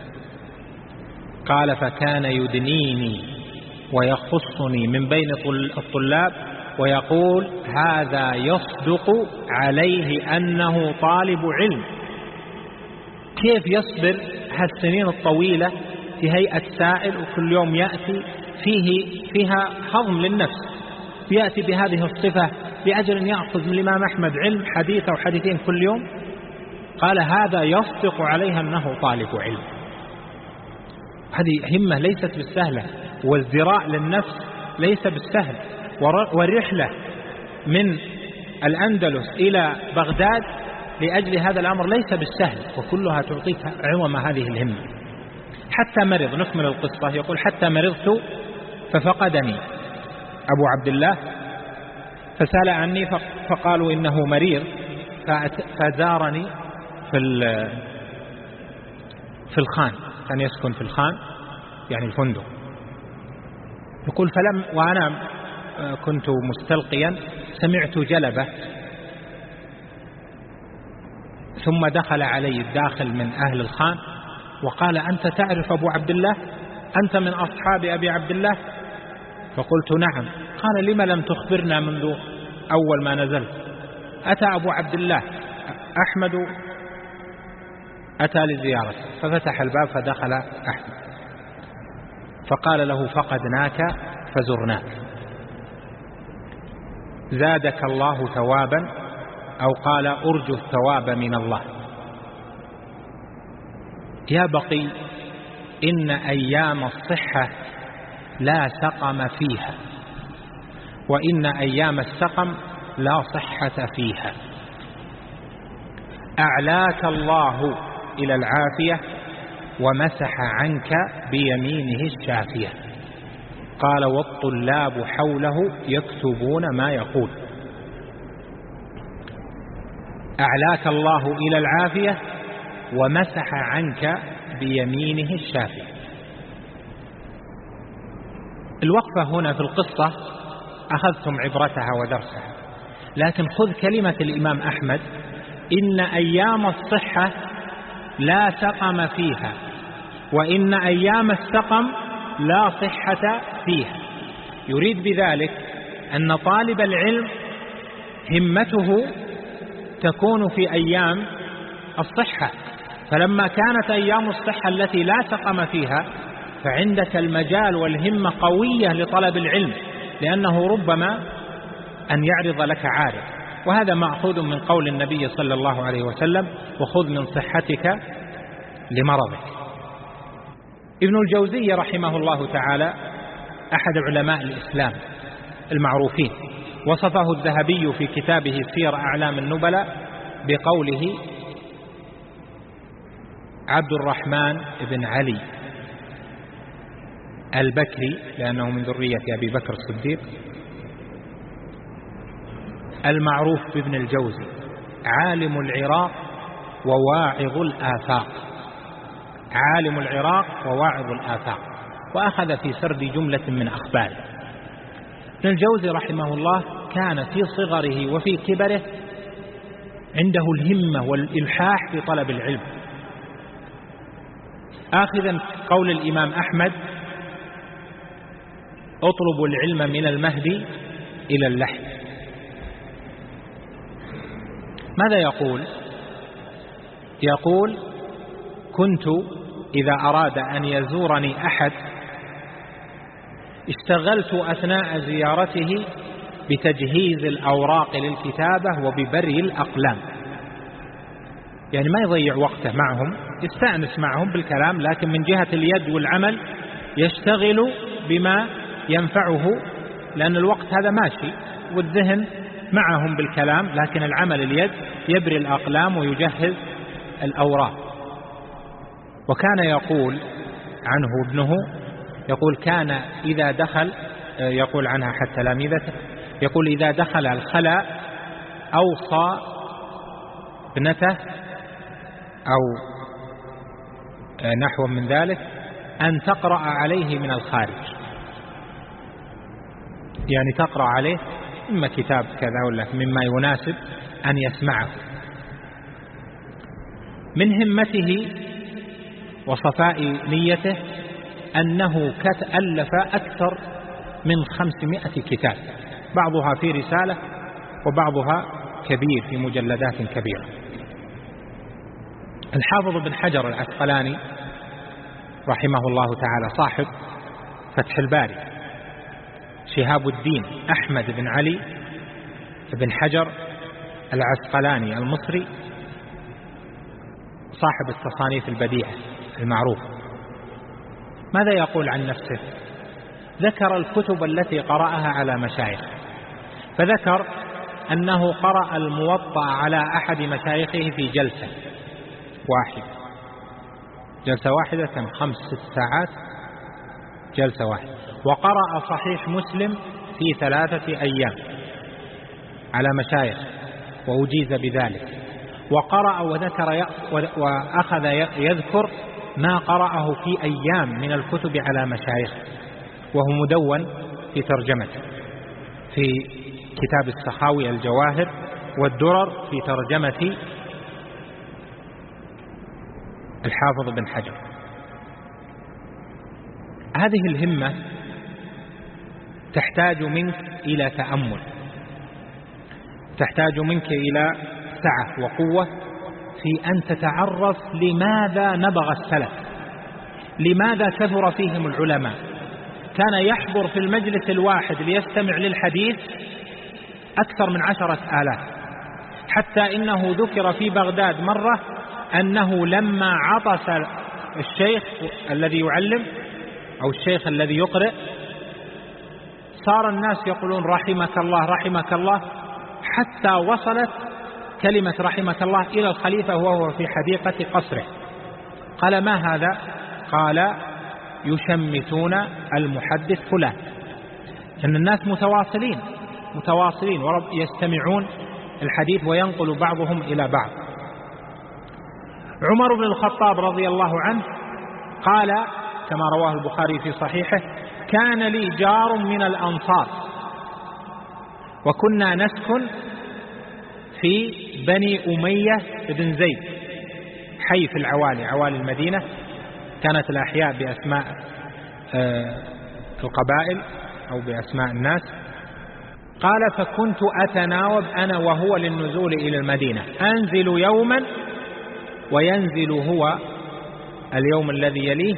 قال فكان يدنيني ويخصني من بين الطلاب ويقول هذا يصدق عليه أنه طالب علم. كيف يصبر هالسنين الطويلة في هيئة سائل وكل يوم يأتي فيها هضم للنفس، يأتي بهذه الصفة بأجل يأخذ من الإمام أحمد علم حديث أو حديثين كل يوم؟ قال هذا يصدق عليها أنه طالب علم. هذه همة ليست بالسهلة، والزراء للنفس ليس بالسهل، والرحلة من الأندلس إلى بغداد لأجل هذا الأمر ليس بالسهل، وكلها تعطيك عظم هذه الهمة. حتى مرض، نكمل القصة. يقول حتى مرضت ففقدني أبو عبد الله فسأل عني فقالوا إنه مريض، فزارني في الخان، كان يسكن في الخان يعني الفندق. يقول وأنا كنت مستلقيا سمعت جلبة، ثم دخل علي الداخل من أهل الخان وقال أنت تعرف أبو عبد الله؟ أنت من أصحاب أبي عبد الله؟ فقلت نعم. قال لما لم تخبرنا منذ أول ما نزلت؟ أتى أبو عبد الله أحمد أتى لزيارته، ففتح الباب فدخل أحمد. فقال له فقدناك فزرناك، زادك الله ثوابا، أو قال أرجو الثواب من الله. يا بقي إن أيام الصحة لا سقم فيها، وإن أيام السقم لا صحة فيها. أعلاك الله إلى العافية ومسح عنك بيمينه الشافية. قال والطلاب حوله يكتبون ما يقول. أعلاك الله إلى العافية ومسح عنك بيمينه الشافية. الوقفة هنا في القصة أخذتم عبرتها ودرسها، لكن خذ كلمة الإمام أحمد: إن أيام الصحة لا سقم فيها، وإن أيام السقم لا صحة فيها. يريد بذلك أن طالب العلم همته تكون في أيام الصحة، فلما كانت أيام الصحة التي لا سقم فيها فعندك المجال والهمة قوية لطلب العلم، لأنه ربما أن يعرض لك عارض. وهذا مأخوذ من قول النبي صلى الله عليه وسلم: وخذ من صحتك لمرضك. ابن الجوزي رحمه الله تعالى أحد علماء الإسلام المعروفين، وصفه الذهبي في كتابه سير أعلام النبلاء بقوله: عبد الرحمن بن علي البكري، لأنه من ذرية أبي بكر الصديق، المعروف بابن الجوزي، عالم العراق وواعظ الآفاق. عالم العراق وواعظ الآفاق، وأخذ في سرد جملة من أخباره. ابن الجوزي رحمه الله كان في صغره وفي كبره عنده الهمة والإلحاح في طلب العلم، آخذا قول الإمام أحمد: اطلبوا العلم من المهدي إلى اللحد. ماذا يقول؟ يقول: كنت إذا أراد أن يزورني أحد اشتغلت أثناء زيارته بتجهيز الأوراق للكتابة وببري الأقلام. يعني ما يضيع وقته معهم، يستأنس معهم بالكلام، لكن من جهة اليد والعمل يشتغل بما ينفعه، لأن الوقت هذا ماشي والذهن معهم بالكلام، لكن العمل اليد يبري الأقلام ويجهز الأوراق. وكان يقول عنه ابنه، يقول: كان إذا دخل، يقول عنها حتى تلاميذته، يقول: إذا دخل الخلاء أوصى ابنته أو نحو من ذلك أن تقرأ عليه من الخارج، يعني تقرأ عليه إما كتاب كذا ولا مما يناسب أن يسمعه. من همته وصفاء نيته أنه ألف أكثر من 500 كتاب، بعضها في رسالة وبعضها كبير في مجلدات كبيرة. الحافظ بن حجر العسقلاني رحمه الله تعالى صاحب فتح الباري، شهاب الدين أحمد بن علي بن حجر العسقلاني المصري، صاحب التصانيف البديعة المعروف، ماذا يقول عن نفسه؟ ذكر الكتب التي قرأها على مشايخ، فذكر أنه قرأ الموطأ على أحد مشايخه في جلسة واحدة كان 5-6 ساعات جلسة واحدة، وقرأ صحيح مسلم في 3 أيام على مشايخ وأجيز بذلك، وقرأ وذكر وأخذ يذكر ما قرأه في أيام من الكتب على مشايخ، وهو مدون في ترجمته في كتاب السخاوي الجواهر والدرر في ترجمة الحافظ بن حجر. هذه الهمة تحتاج منك إلى تأمل، تحتاج منك إلى سعة وقوة في أن تتعرف لماذا نبغ السلف، لماذا كثر فيهم العلماء، كان يحضر في المجلس الواحد ليستمع للحديث أكثر من 10,000، حتى إنه ذكر في بغداد مرة أنه لما عطس الشيخ الذي يعلم أو الشيخ الذي يقرئ صار الناس يقولون رحمك الله رحمك الله، حتى وصلت كلمة رحمك الله إلى الخليفة وهو في حديقة قصره. قال ما هذا؟ قال يشمتون المحدث فلان، أن الناس متواصلين يستمعون الحديث وينقل بعضهم إلى بعض. عمر بن الخطاب رضي الله عنه قال كما رواه البخاري في صحيحه: كان لي جار من الأنصار وكنا نسكن في بني أمية بن زيد، حي في عوالي المدينة، كانت الأحياء بأسماء القبائل أو بأسماء الناس. قال فكنت أتناوب أنا وهو للنزول إلى المدينة، أنزل يوما وينزل هو اليوم الذي يليه،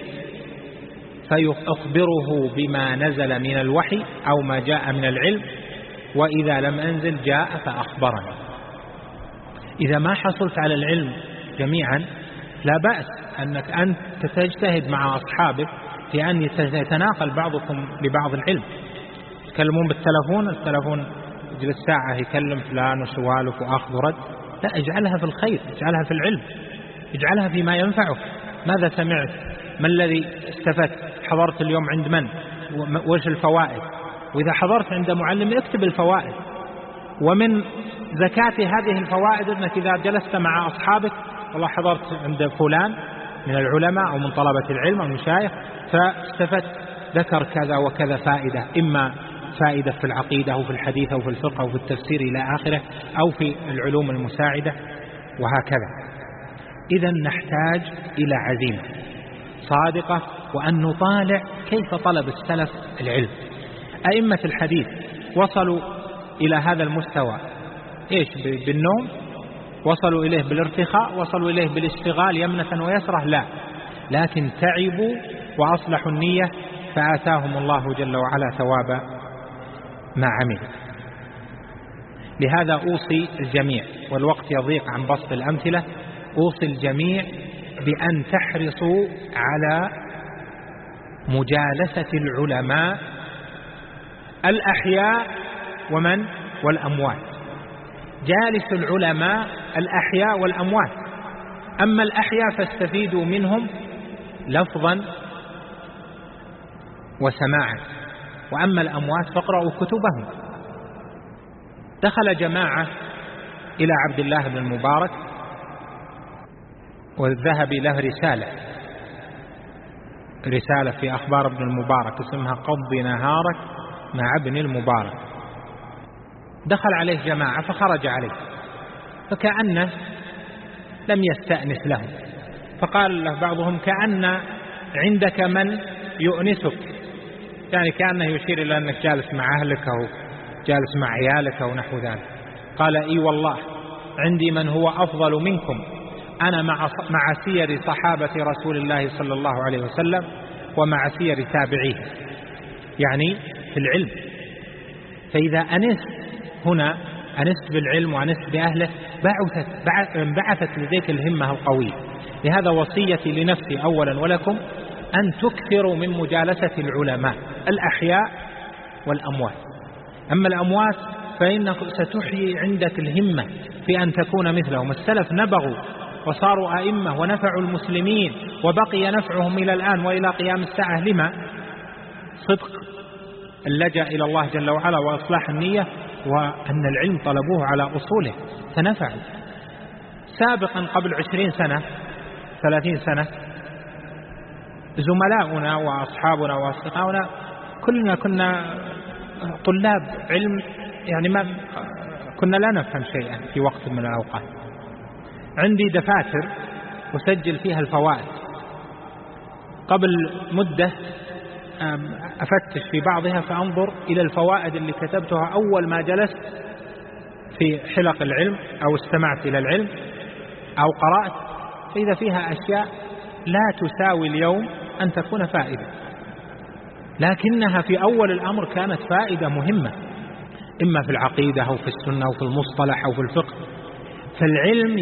فيخبره بما نزل من الوحي أو ما جاء من العلم، وإذا لم أنزل جاء فأخبرني. إذا ما حصلت على العلم جميعا لا بأس أنك أنت تجتهد مع أصحابك في أن يتناقل بعضكم لبعض العلم. يتكلمون التلفون يجلس ساعة يكلم فلان وسوالف وأخذ ورد، لا، اجعلها في الخير، اجعلها في العلم، اجعلها فيما ينفعك. ماذا سمعت؟ ما الذي استفدت؟ حضرت اليوم عند من؟ وش الفوائد؟ وإذا حضرت عند معلم اكتب الفوائد. ومن زكاة هذه الفوائد أنك إذا جلست مع أصحابك والله حضرت عند فلان من العلماء أو من طلبة العلم أو المشايخ فاستفدت، ذكر كذا وكذا فائدة، إما فائدة في العقيدة أو في الحديث أو في الفقه أو في التفسير إلى آخره، أو في العلوم المساعدة وهكذا. إذا نحتاج إلى عزيمة صادقة وأن نطالع كيف طلب السلف العلم. أئمة الحديث وصلوا إلى هذا المستوى إيش؟ بالنوم؟ وصلوا إليه بالارتخاء؟ وصلوا إليه بالاشتغال يمنة ويسرة؟ لا، لكن تعبوا وأصلحوا النية فآتاهم الله جل وعلا ثواب ما عمل. لهذا أوصي الجميع، والوقت يضيق عن بسط الأمثلة، أوصي الجميع بأن تحرصوا على مجالسة العلماء الأحياء والأموات. جالس العلماء الأحياء والأموات، أما الأحياء فاستفيدوا منهم لفظا وسماعا، وأما الأموات فاقرأوا كتبهم. دخل جماعة إلى عبد الله بن المبارك والذهب له رسالة في أخبار ابن المبارك اسمها قض نهارك مع ابن المبارك. دخل عليه جماعة فخرج عليه فكأنه لم يستأنس له، فقال له بعضهم كأن عندك من يؤنسك، يعني كأنه يشير إلى أنك جالس مع أهلك أو جالس مع عيالك أو نحو ذلك. قال إي والله عندي من هو أفضل منكم، أنا مع سير صحابة رسول الله صلى الله عليه وسلم ومع سير تابعيه، يعني في العلم. فإذا أنست هنا أنست بالعلم وأنست بأهله بعثت لديك الهمة القوية. لهذا وصيتي لنفسي أولا ولكم أن تكثروا من مجالسة العلماء الأحياء والأموات. أما الأموات فإنك ستحيي عندك الهمة في أن تكون مثلهم. السلف نبغوا وصاروا أئمة ونفعوا المسلمين وبقي نفعهم إلى الآن وإلى قيام الساعة. لما؟ صدق اللجأ إلى الله جل وعلا وإصلاح النية، وأن العلم طلبوه على أصوله فنفعوا. سابقا قبل 20 سنة 30 سنة زملاؤنا وأصحابنا وأصدقاؤنا كلنا كنا طلاب علم، يعني ما كنا لا نفهم شيئا في وقت من الأوقات. عندي دفاتر أسجل فيها الفوائد، قبل مدة أفتش في بعضها فأنظر إلى الفوائد اللي كتبتها أول ما جلست في حلق العلم أو استمعت إلى العلم أو قرأت، فإذا فيها أشياء لا تساوي اليوم أن تكون فائدة. لكنها في أول الأمر كانت فائدة مهمة، إما في العقيدة أو في السنة أو في المصطلح أو في الفقه. فالعلم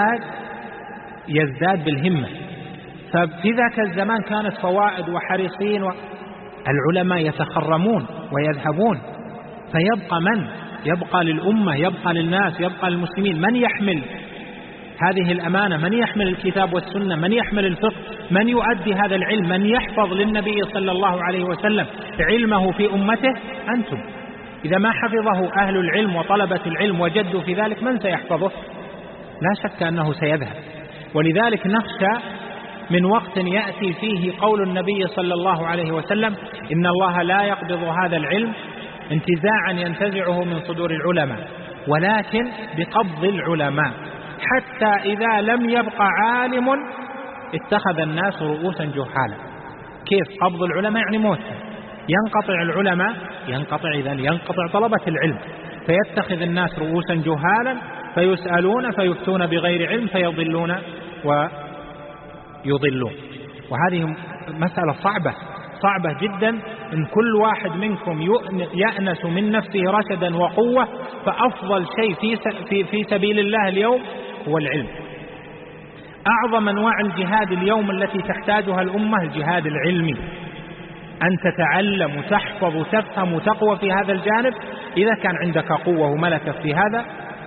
يزداد بالهمة. ففي ذاك الزمان كانت فوائد وحريصين، العلماء يتخرمون ويذهبون، فيبقى من؟ يبقى للأمة، يبقى للناس، يبقى للمسلمين من يحمل هذه الأمانة، من يحمل الكتاب والسنة، من يحمل الفقه، من يؤدي هذا العلم، من يحفظ للنبي صلى الله عليه وسلم علمه في أمته؟ أنتم. إذا ما حفظه أهل العلم وطلبة العلم وجدوا في ذلك، من سيحفظه؟ لا شك أنه سيذهب. ولذلك نخشى من وقت يأتي فيه قول النبي صلى الله عليه وسلم: إن الله لا يقبض هذا العلم انتزاعا ينتزعه من صدور العلماء، ولكن بقبض العلماء، حتى إذا لم يبقى عالم اتخذ الناس رؤوسا جهالا. كيف قبض العلماء؟ يعني موت، ينقطع العلماء، ينقطع طلبة العلم، فيتخذ الناس رؤوسا جهالا فيسألون فيفتون بغير علم فيضلون ويضلون. وهذه مسألة صعبة جدا. إن كل واحد منكم يأنس من نفسه رشدا وقوة، فأفضل شيء في سبيل الله اليوم هو العلم. أعظم أنواع الجهاد اليوم التي تحتاجها الأمة الجهاد العلمي، أن تتعلم وتحفظ وتفهم وتقوى في هذا الجانب. إذا كان عندك قوة وملكة في هذا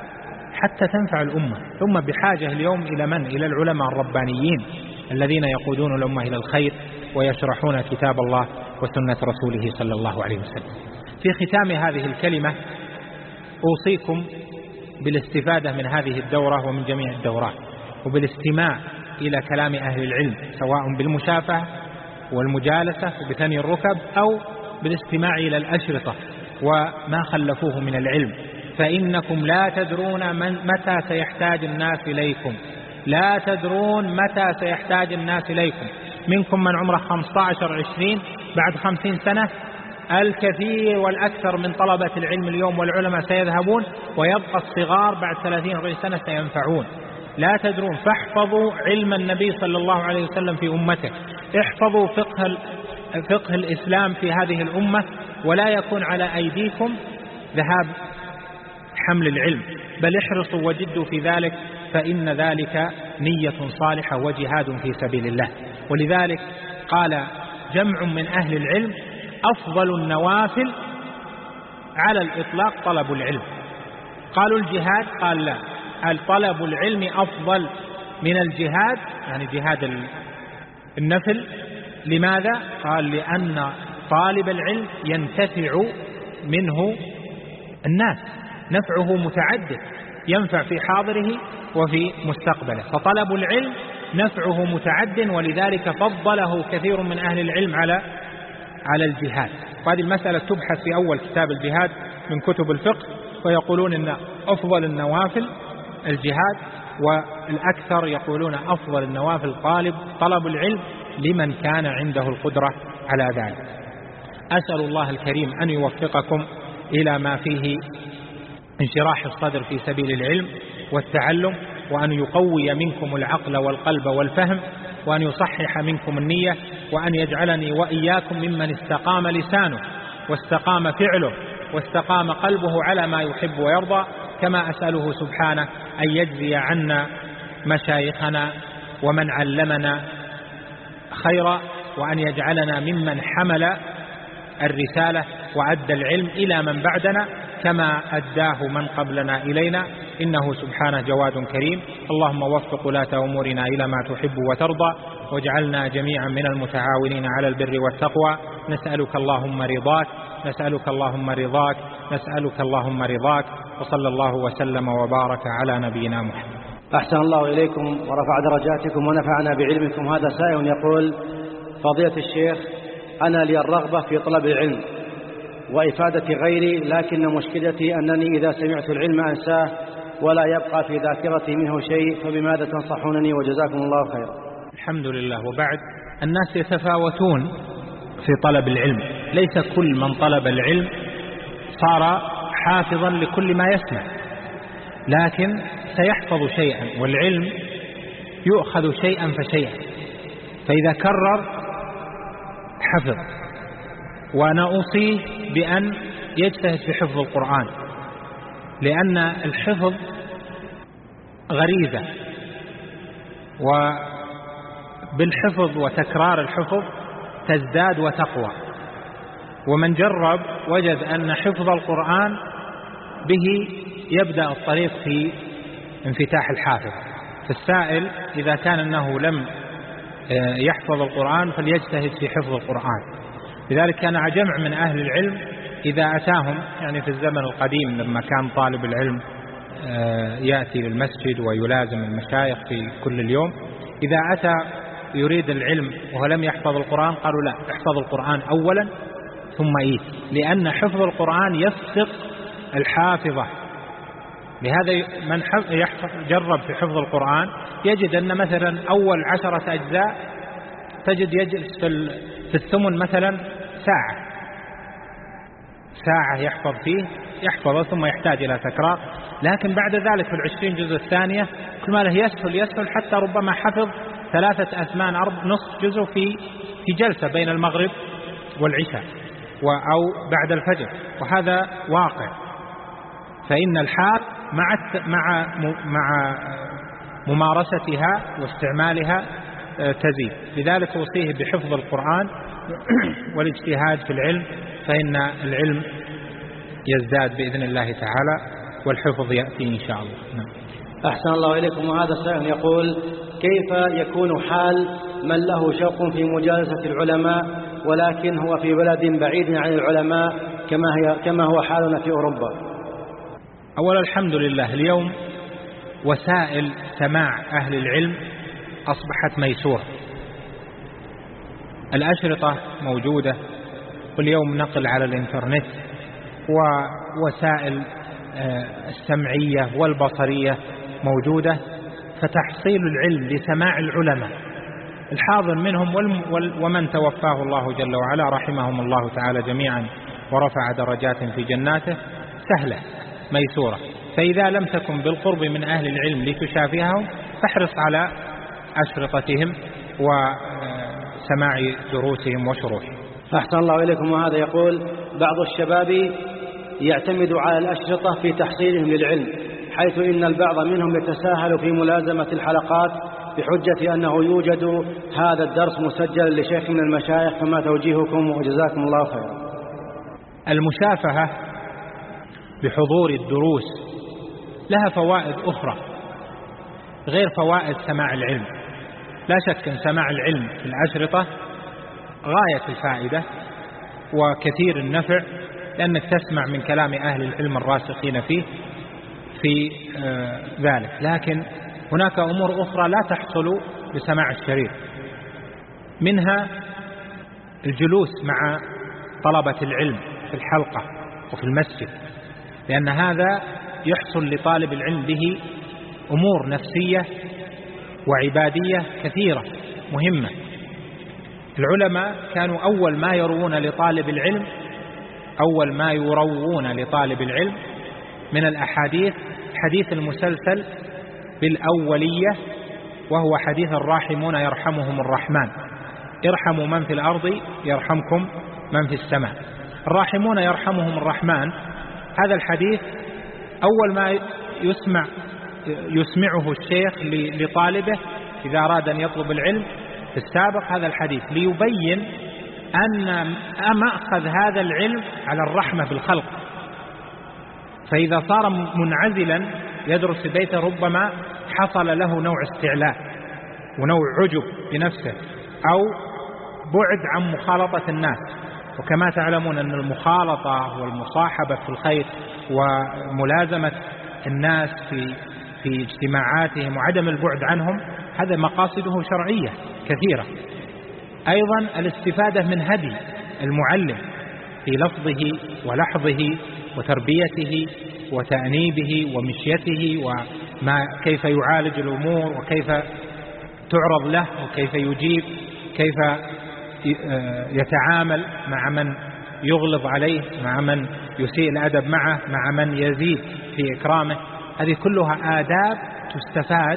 حتى تنفع الأمة. ثم بحاجة اليوم إلى من؟ إلى العلماء الربانيين الذين يقودون الأمة إلى الخير ويشرحون كتاب الله وسنة رسوله صلى الله عليه وسلم. في ختام هذه الكلمة أوصيكم بالاستفادة من هذه الدورة ومن جميع الدورات، وبالاستماع إلى كلام أهل العلم، سواء بالمشافهة والمجالسة بثني الركب أو بالاستماع إلى الأشرطة وما خلفوه من العلم. فإنكم لا تدرون متى سيحتاج الناس إليكم، لا تدرون متى سيحتاج الناس إليكم. منكم من عمره 15-20، بعد 50 سنة الكثير والأكثر من طلبة العلم اليوم والعلماء سيذهبون، ويبقى الصغار بعد 30-40 سنة سينفعون. لا تدرون. فاحفظوا علم النبي صلى الله عليه وسلم في أمته، احفظوا فقه الإسلام في هذه الأمة، ولا يكون على أيديكم ذهاب حمل العلم، بل احرصوا وجدوا في ذلك، فإن ذلك نية صالحة وجهاد في سبيل الله. ولذلك قال جمع من أهل العلم: أفضل النوافل على الإطلاق طلب العلم. قالوا الجهاد؟ قال لا، طلب العلم أفضل من الجهاد، يعني جهاد النفل. لماذا؟ قال لأن طالب العلم ينتفع منه الناس، نفعه متعدد، ينفع في حاضره وفي مستقبله. فطلب العلم نفعه متعد، ولذلك فضله كثير من أهل العلم على الجهاد. وهذه المسألة تبحث في أول كتاب الجهاد من كتب الفقه، ويقولون إن أفضل النوافل الجهاد، والأكثر يقولون أفضل النوافل طلب العلم لمن كان عنده القدرة على ذلك. أسأل الله الكريم أن يوفقكم إلى ما فيه انشراح الصدر في سبيل العلم والتعلم، وأن يقوي منكم العقل والقلب والفهم، وأن يصحح منكم النية، وأن يجعلني وإياكم ممن استقام لسانه واستقام فعله واستقام قلبه على ما يحب ويرضى. كما أسأله سبحانه أن يجزي عنا مشايخنا ومن علمنا خيرا، وأن يجعلنا ممن حمل الرسالة وأدى العلم إلى من بعدنا كما أداه من قبلنا إلينا، إنه سبحانه جواد كريم. اللهم وفق ولاة أمورنا إلى ما تحب وترضى، واجعلنا جميعا من المتعاونين على البر والتقوى. نسألك اللهم رضاك، نسألك اللهم رضاك، نسألك اللهم رضاك، وصلى الله وسلم وبارك على نبينا محمد. أحسن الله إليكم ورفع درجاتكم ونفعنا بعلمكم. هذا سائل يقول: فضيلة الشيخ، أنا لي الرغبة في طلب العلم وإفادة غيري، لكن مشكلتي أنني إذا سمعت العلم أنساه ولا يبقى في ذاكرتي منه شيء، فبماذا تنصحونني؟ وجزاكم الله خيرا. الحمد لله. وبعد، الناس يتفاوتون في طلب العلم، ليس كل من طلب العلم صار حافظا لكل ما يسمع، لكن سيحفظ شيئا، والعلم يؤخذ شيئا فشيئا، فإذا كرر حفظ، وأنا أوصيه بأن يجتهد في حفظ القرآن، لأن الحفظ غريزة، وبالحفظ وتكرار الحفظ تزداد وتقوى. ومن جرب وجد أن حفظ القرآن به يبدأ الطريق في انفتاح الحافظ. فالسائل إذا كان أنه لم يحفظ القرآن فليجتهد في حفظ القرآن. لذلك كان جمع من أهل العلم إذا أتاهم، يعني في الزمن القديم لما كان طالب العلم يأتي للمسجد ويلازم المشايخ في كل اليوم، إذا أتى يريد العلم وهو لم يحفظ القرآن قالوا لا، احفظ القرآن أولا ثم إيت، لأن حفظ القرآن يفسق الحافظة. لهذا من جرب في حفظ القرآن يجد أن مثلا أول 10 أجزاء تجد يجلس في الثمن مثلا ساعة يحفظ فيه، يحفظ ثم يحتاج إلى تكرار. لكن بعد ذلك في 20 جزء الثانية كل ما له يسهل حتى ربما حفظ 3 أثمان نصف جزء في جلسة بين المغرب والعشاء أو بعد الفجر، وهذا واقع. فإن الحال مع ممارستها واستعمالها تزيد. لذلك أوصيه بحفظ القرآن والاجتهاد في العلم، فإن العلم يزداد بإذن الله تعالى والحفظ يأتي إن شاء الله. أحسن الله إليكم. وهذا السائل يقول: كيف يكون حال من له شوق في مجالسة العلماء ولكن هو في بلد بعيد عن العلماء كما هو حالنا في أوروبا؟ أولا الحمد لله، اليوم وسائل سماع أهل العلم أصبحت ميسورة. الأشرطة موجودة، واليوم نقل على الإنترنت، ووسائل السمعية والبصرية موجودة، فتحصيل العلم لسماع العلماء الحاضر منهم ومن توفاه الله جل وعلا رحمهم الله تعالى جميعا ورفع درجات في جناته سهلة ميسورة. فإذا لم تكن بالقرب من أهل العلم لتشافههم فاحرص على أشرطتهم وسماع دروسهم وشروحهم. أحسن الله إليكم. وهذا يقول: بعض الشباب يعتمد على الأشرطة في تحصيلهم للعلم، حيث إن البعض منهم يتساهل في ملازمة الحلقات بحجة أنه يوجد هذا الدرس مسجل لشيخ من المشايخ، فما توجيهكم وجزاكم الله خيرا؟ المشافهة بحضور الدروس لها فوائد أخرى غير فوائد سماع العلم. لا شك أن سماع العلم في الأشرطة غاية الفائدة وكثير النفع، لأنك تسمع من كلام أهل العلم الراسخين فيه في ذلك. لكن هناك أمور أخرى لا تحصل بسماع الشريط، منها الجلوس مع طلبة العلم في الحلقة وفي المسجد، لأن هذا يحصل لطالب العلم به أمور نفسية وعبادية كثيرة مهمة. العلماء كانوا أول ما يروون لطالب العلم من الأحاديث حديث المسلسل بالأولية، وهو حديث الراحمون يرحمهم الرحمن، ارحموا من في الأرض يرحمكم من في السماء. الراحمون يرحمهم الرحمن، هذا الحديث أول ما يسمعه الشيخ لطالبه إذا أراد أن يطلب العلم في السابق هذا الحديث، ليبين أن مأخذ هذا العلم على الرحمة بالخلق. فإذا صار منعزلا يدرس في بيته ربما حصل له نوع استعلاء ونوع عجب بنفسه أو بعد عن مخالطة الناس. وكما تعلمون أن المخالطة والمصاحبة في الخير وملازمة الناس في اجتماعاتهم وعدم البعد عنهم هذا مقاصده شرعية كثيرة. أيضا الاستفادة من هدي المعلم في لفظه ولحظه وتربيته وتأنيبه ومشيته وكيف يعالج الأمور وكيف تعرض له وكيف يجيب، كيف يتعامل مع من يغلظ عليه، مع من يسيء الأدب معه، مع من يزيد في إكرامه. هذه كلها آداب تستفاد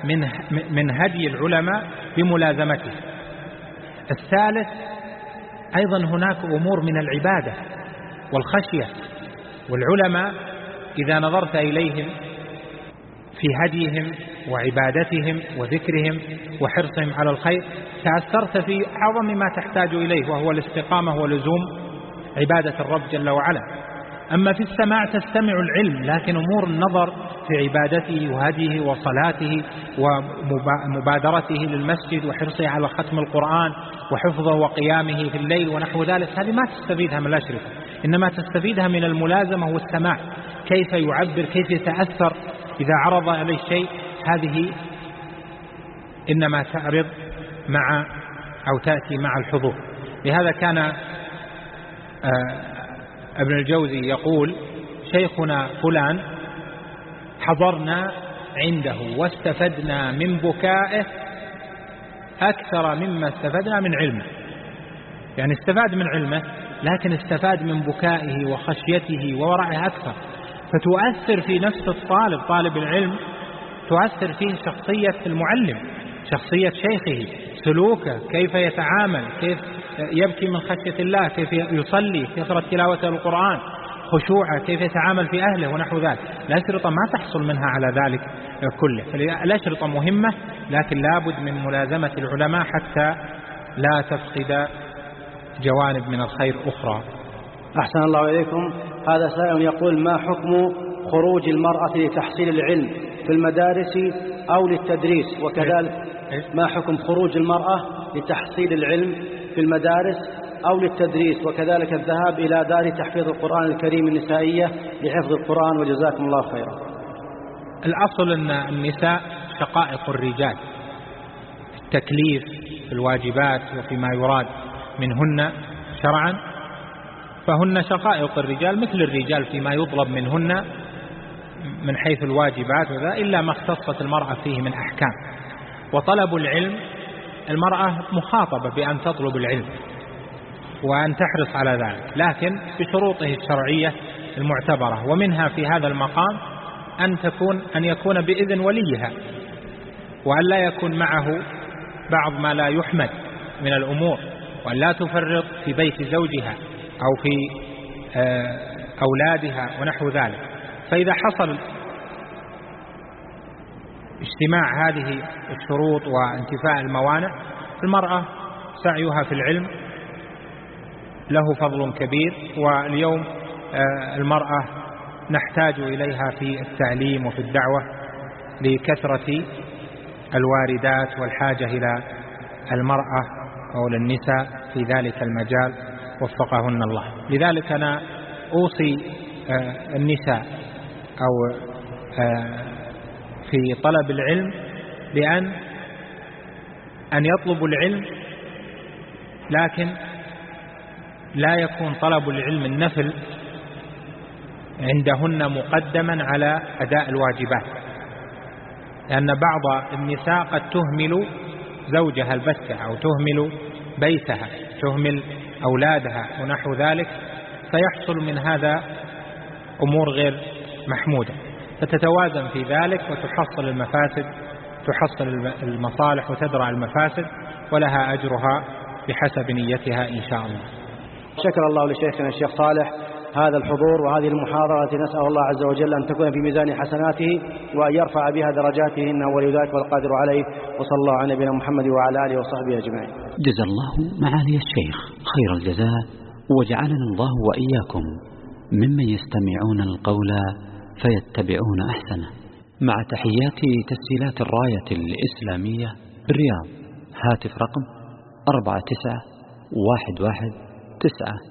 من هدي العلماء بملازمته. الثالث أيضا هناك أمور من العبادة والخشية، والعلماء إذا نظرت إليهم في هديهم وعبادتهم وذكرهم وحرصهم على الخير تأثرت في أعظم ما تحتاج إليه، وهو الاستقامة ولزوم عبادة الرب جل وعلا. أما في السماع تستمع العلم، لكن أمور النظر في عبادته وهديه وصلاته ومبادرته للمسجد وحرصه على ختم القرآن وحفظه وقيامه في الليل ونحو ذلك، هذه ما تستفيدها من الأشرطة، إنما تستفيدها من الملازمة والسماع، كيف يعبر، كيف يتأثر إذا عرض عليه شيء. هذه إنما تعرض مع أو تأتي مع الحضور. لهذا كان ابن الجوزي يقول: شيخنا فلان حضرنا عنده واستفدنا من بكائه أكثر مما استفدنا من علمه. يعني استفاد من علمه، لكن استفاد من بكائه وخشيته وورعه أكثر، فتؤثر في نفس الطالب، طالب العلم تؤثر فيه شخصية المعلم، شخصية شيخه، سلوكه، كيف يتعامل، كيف يبكي من خشية الله، كيف يصلي، كثرة تلاوة القرآن، خشوعه، كيف يتعامل في أهله ونحو ذلك. الأشرطة ما تحصل منها على ذلك كله. فالأشرطة مهمة، لكن لابد من ملازمة العلماء حتى لا تفقد جوانب من الخير أخرى. أحسن الله إليكم. هذا سائل يقول: ما حكم خروج المرأة لتحصيل العلم في المدارس أو للتدريس؟ وكذلك ما حكم خروج المرأة لتحصيل العلم في المدارس أو للتدريس، وكذلك الذهاب إلى دار تحفيظ القرآن الكريم النسائية لحفظ القرآن؟ وجزاكم الله خيرا. الأصل أن النساء شقائق الرجال في التكليف، في الواجبات، وفيما يراد منهن شرعا، فهن شقائق الرجال مثل الرجال فيما يطلب منهن من حيث الواجبات وذا، إلا ما اختصت المرأة فيه من أحكام. وطلب العلم، المرأة مخاطبة بأن تطلب العلم وأن تحرص على ذلك، لكن بشروطه الشرعية المعتبرة، ومنها في هذا المقام أن يكون بإذن وليها، وأن لا يكون معه بعض ما لا يحمد من الأمور، وأن لا تفرط في بيت زوجها أو في أولادها ونحو ذلك. فإذا حصل اجتماع هذه الشروط وانتفاء الموانع، المرأة سعيها في العلم له فضل كبير. واليوم المرأة نحتاج إليها في التعليم وفي الدعوة لكثرة الواردات والحاجة إلى المرأة أو للنساء في ذلك المجال، وفقهن الله. لذلك أنا أوصي النساء أو في طلب العلم أن يطلبوا العلم، لكن لا يكون طلب العلم النفل عندهن مقدما على أداء الواجبات، لأن بعض النساء قد تهمل زوجها البتة أو تهمل بيتها، تهمل أولادها ونحو ذلك، فيحصل من هذا أمور غير محمودة، فتتوازن في ذلك وتحصل المفاسد، تحصل المصالح وتدرع المفاسد، ولها أجرها بحسب نيتها إن شاء الله. شكر الله لشيخنا الشيخ صالح هذا الحضور وهذه المحاضرة التي نسأل الله عز وجل أن تكون في ميزان حسناته وأن يرفع بها درجاته، إنه ولي ذلك والقادر عليه. وصلى الله على نبينا محمد وعلى آله وصحبه أجمعين. جزا الله معالي الشيخ خير الجزاء، وجعلنا الله وإياكم ممن يستمعون القول فيتبعون أحسنه. مع تحيات تسجيلات الراية الإسلامية بالرياض، هاتف رقم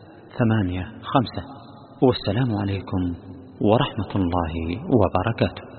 49111985. والسلام عليكم ورحمة الله وبركاته.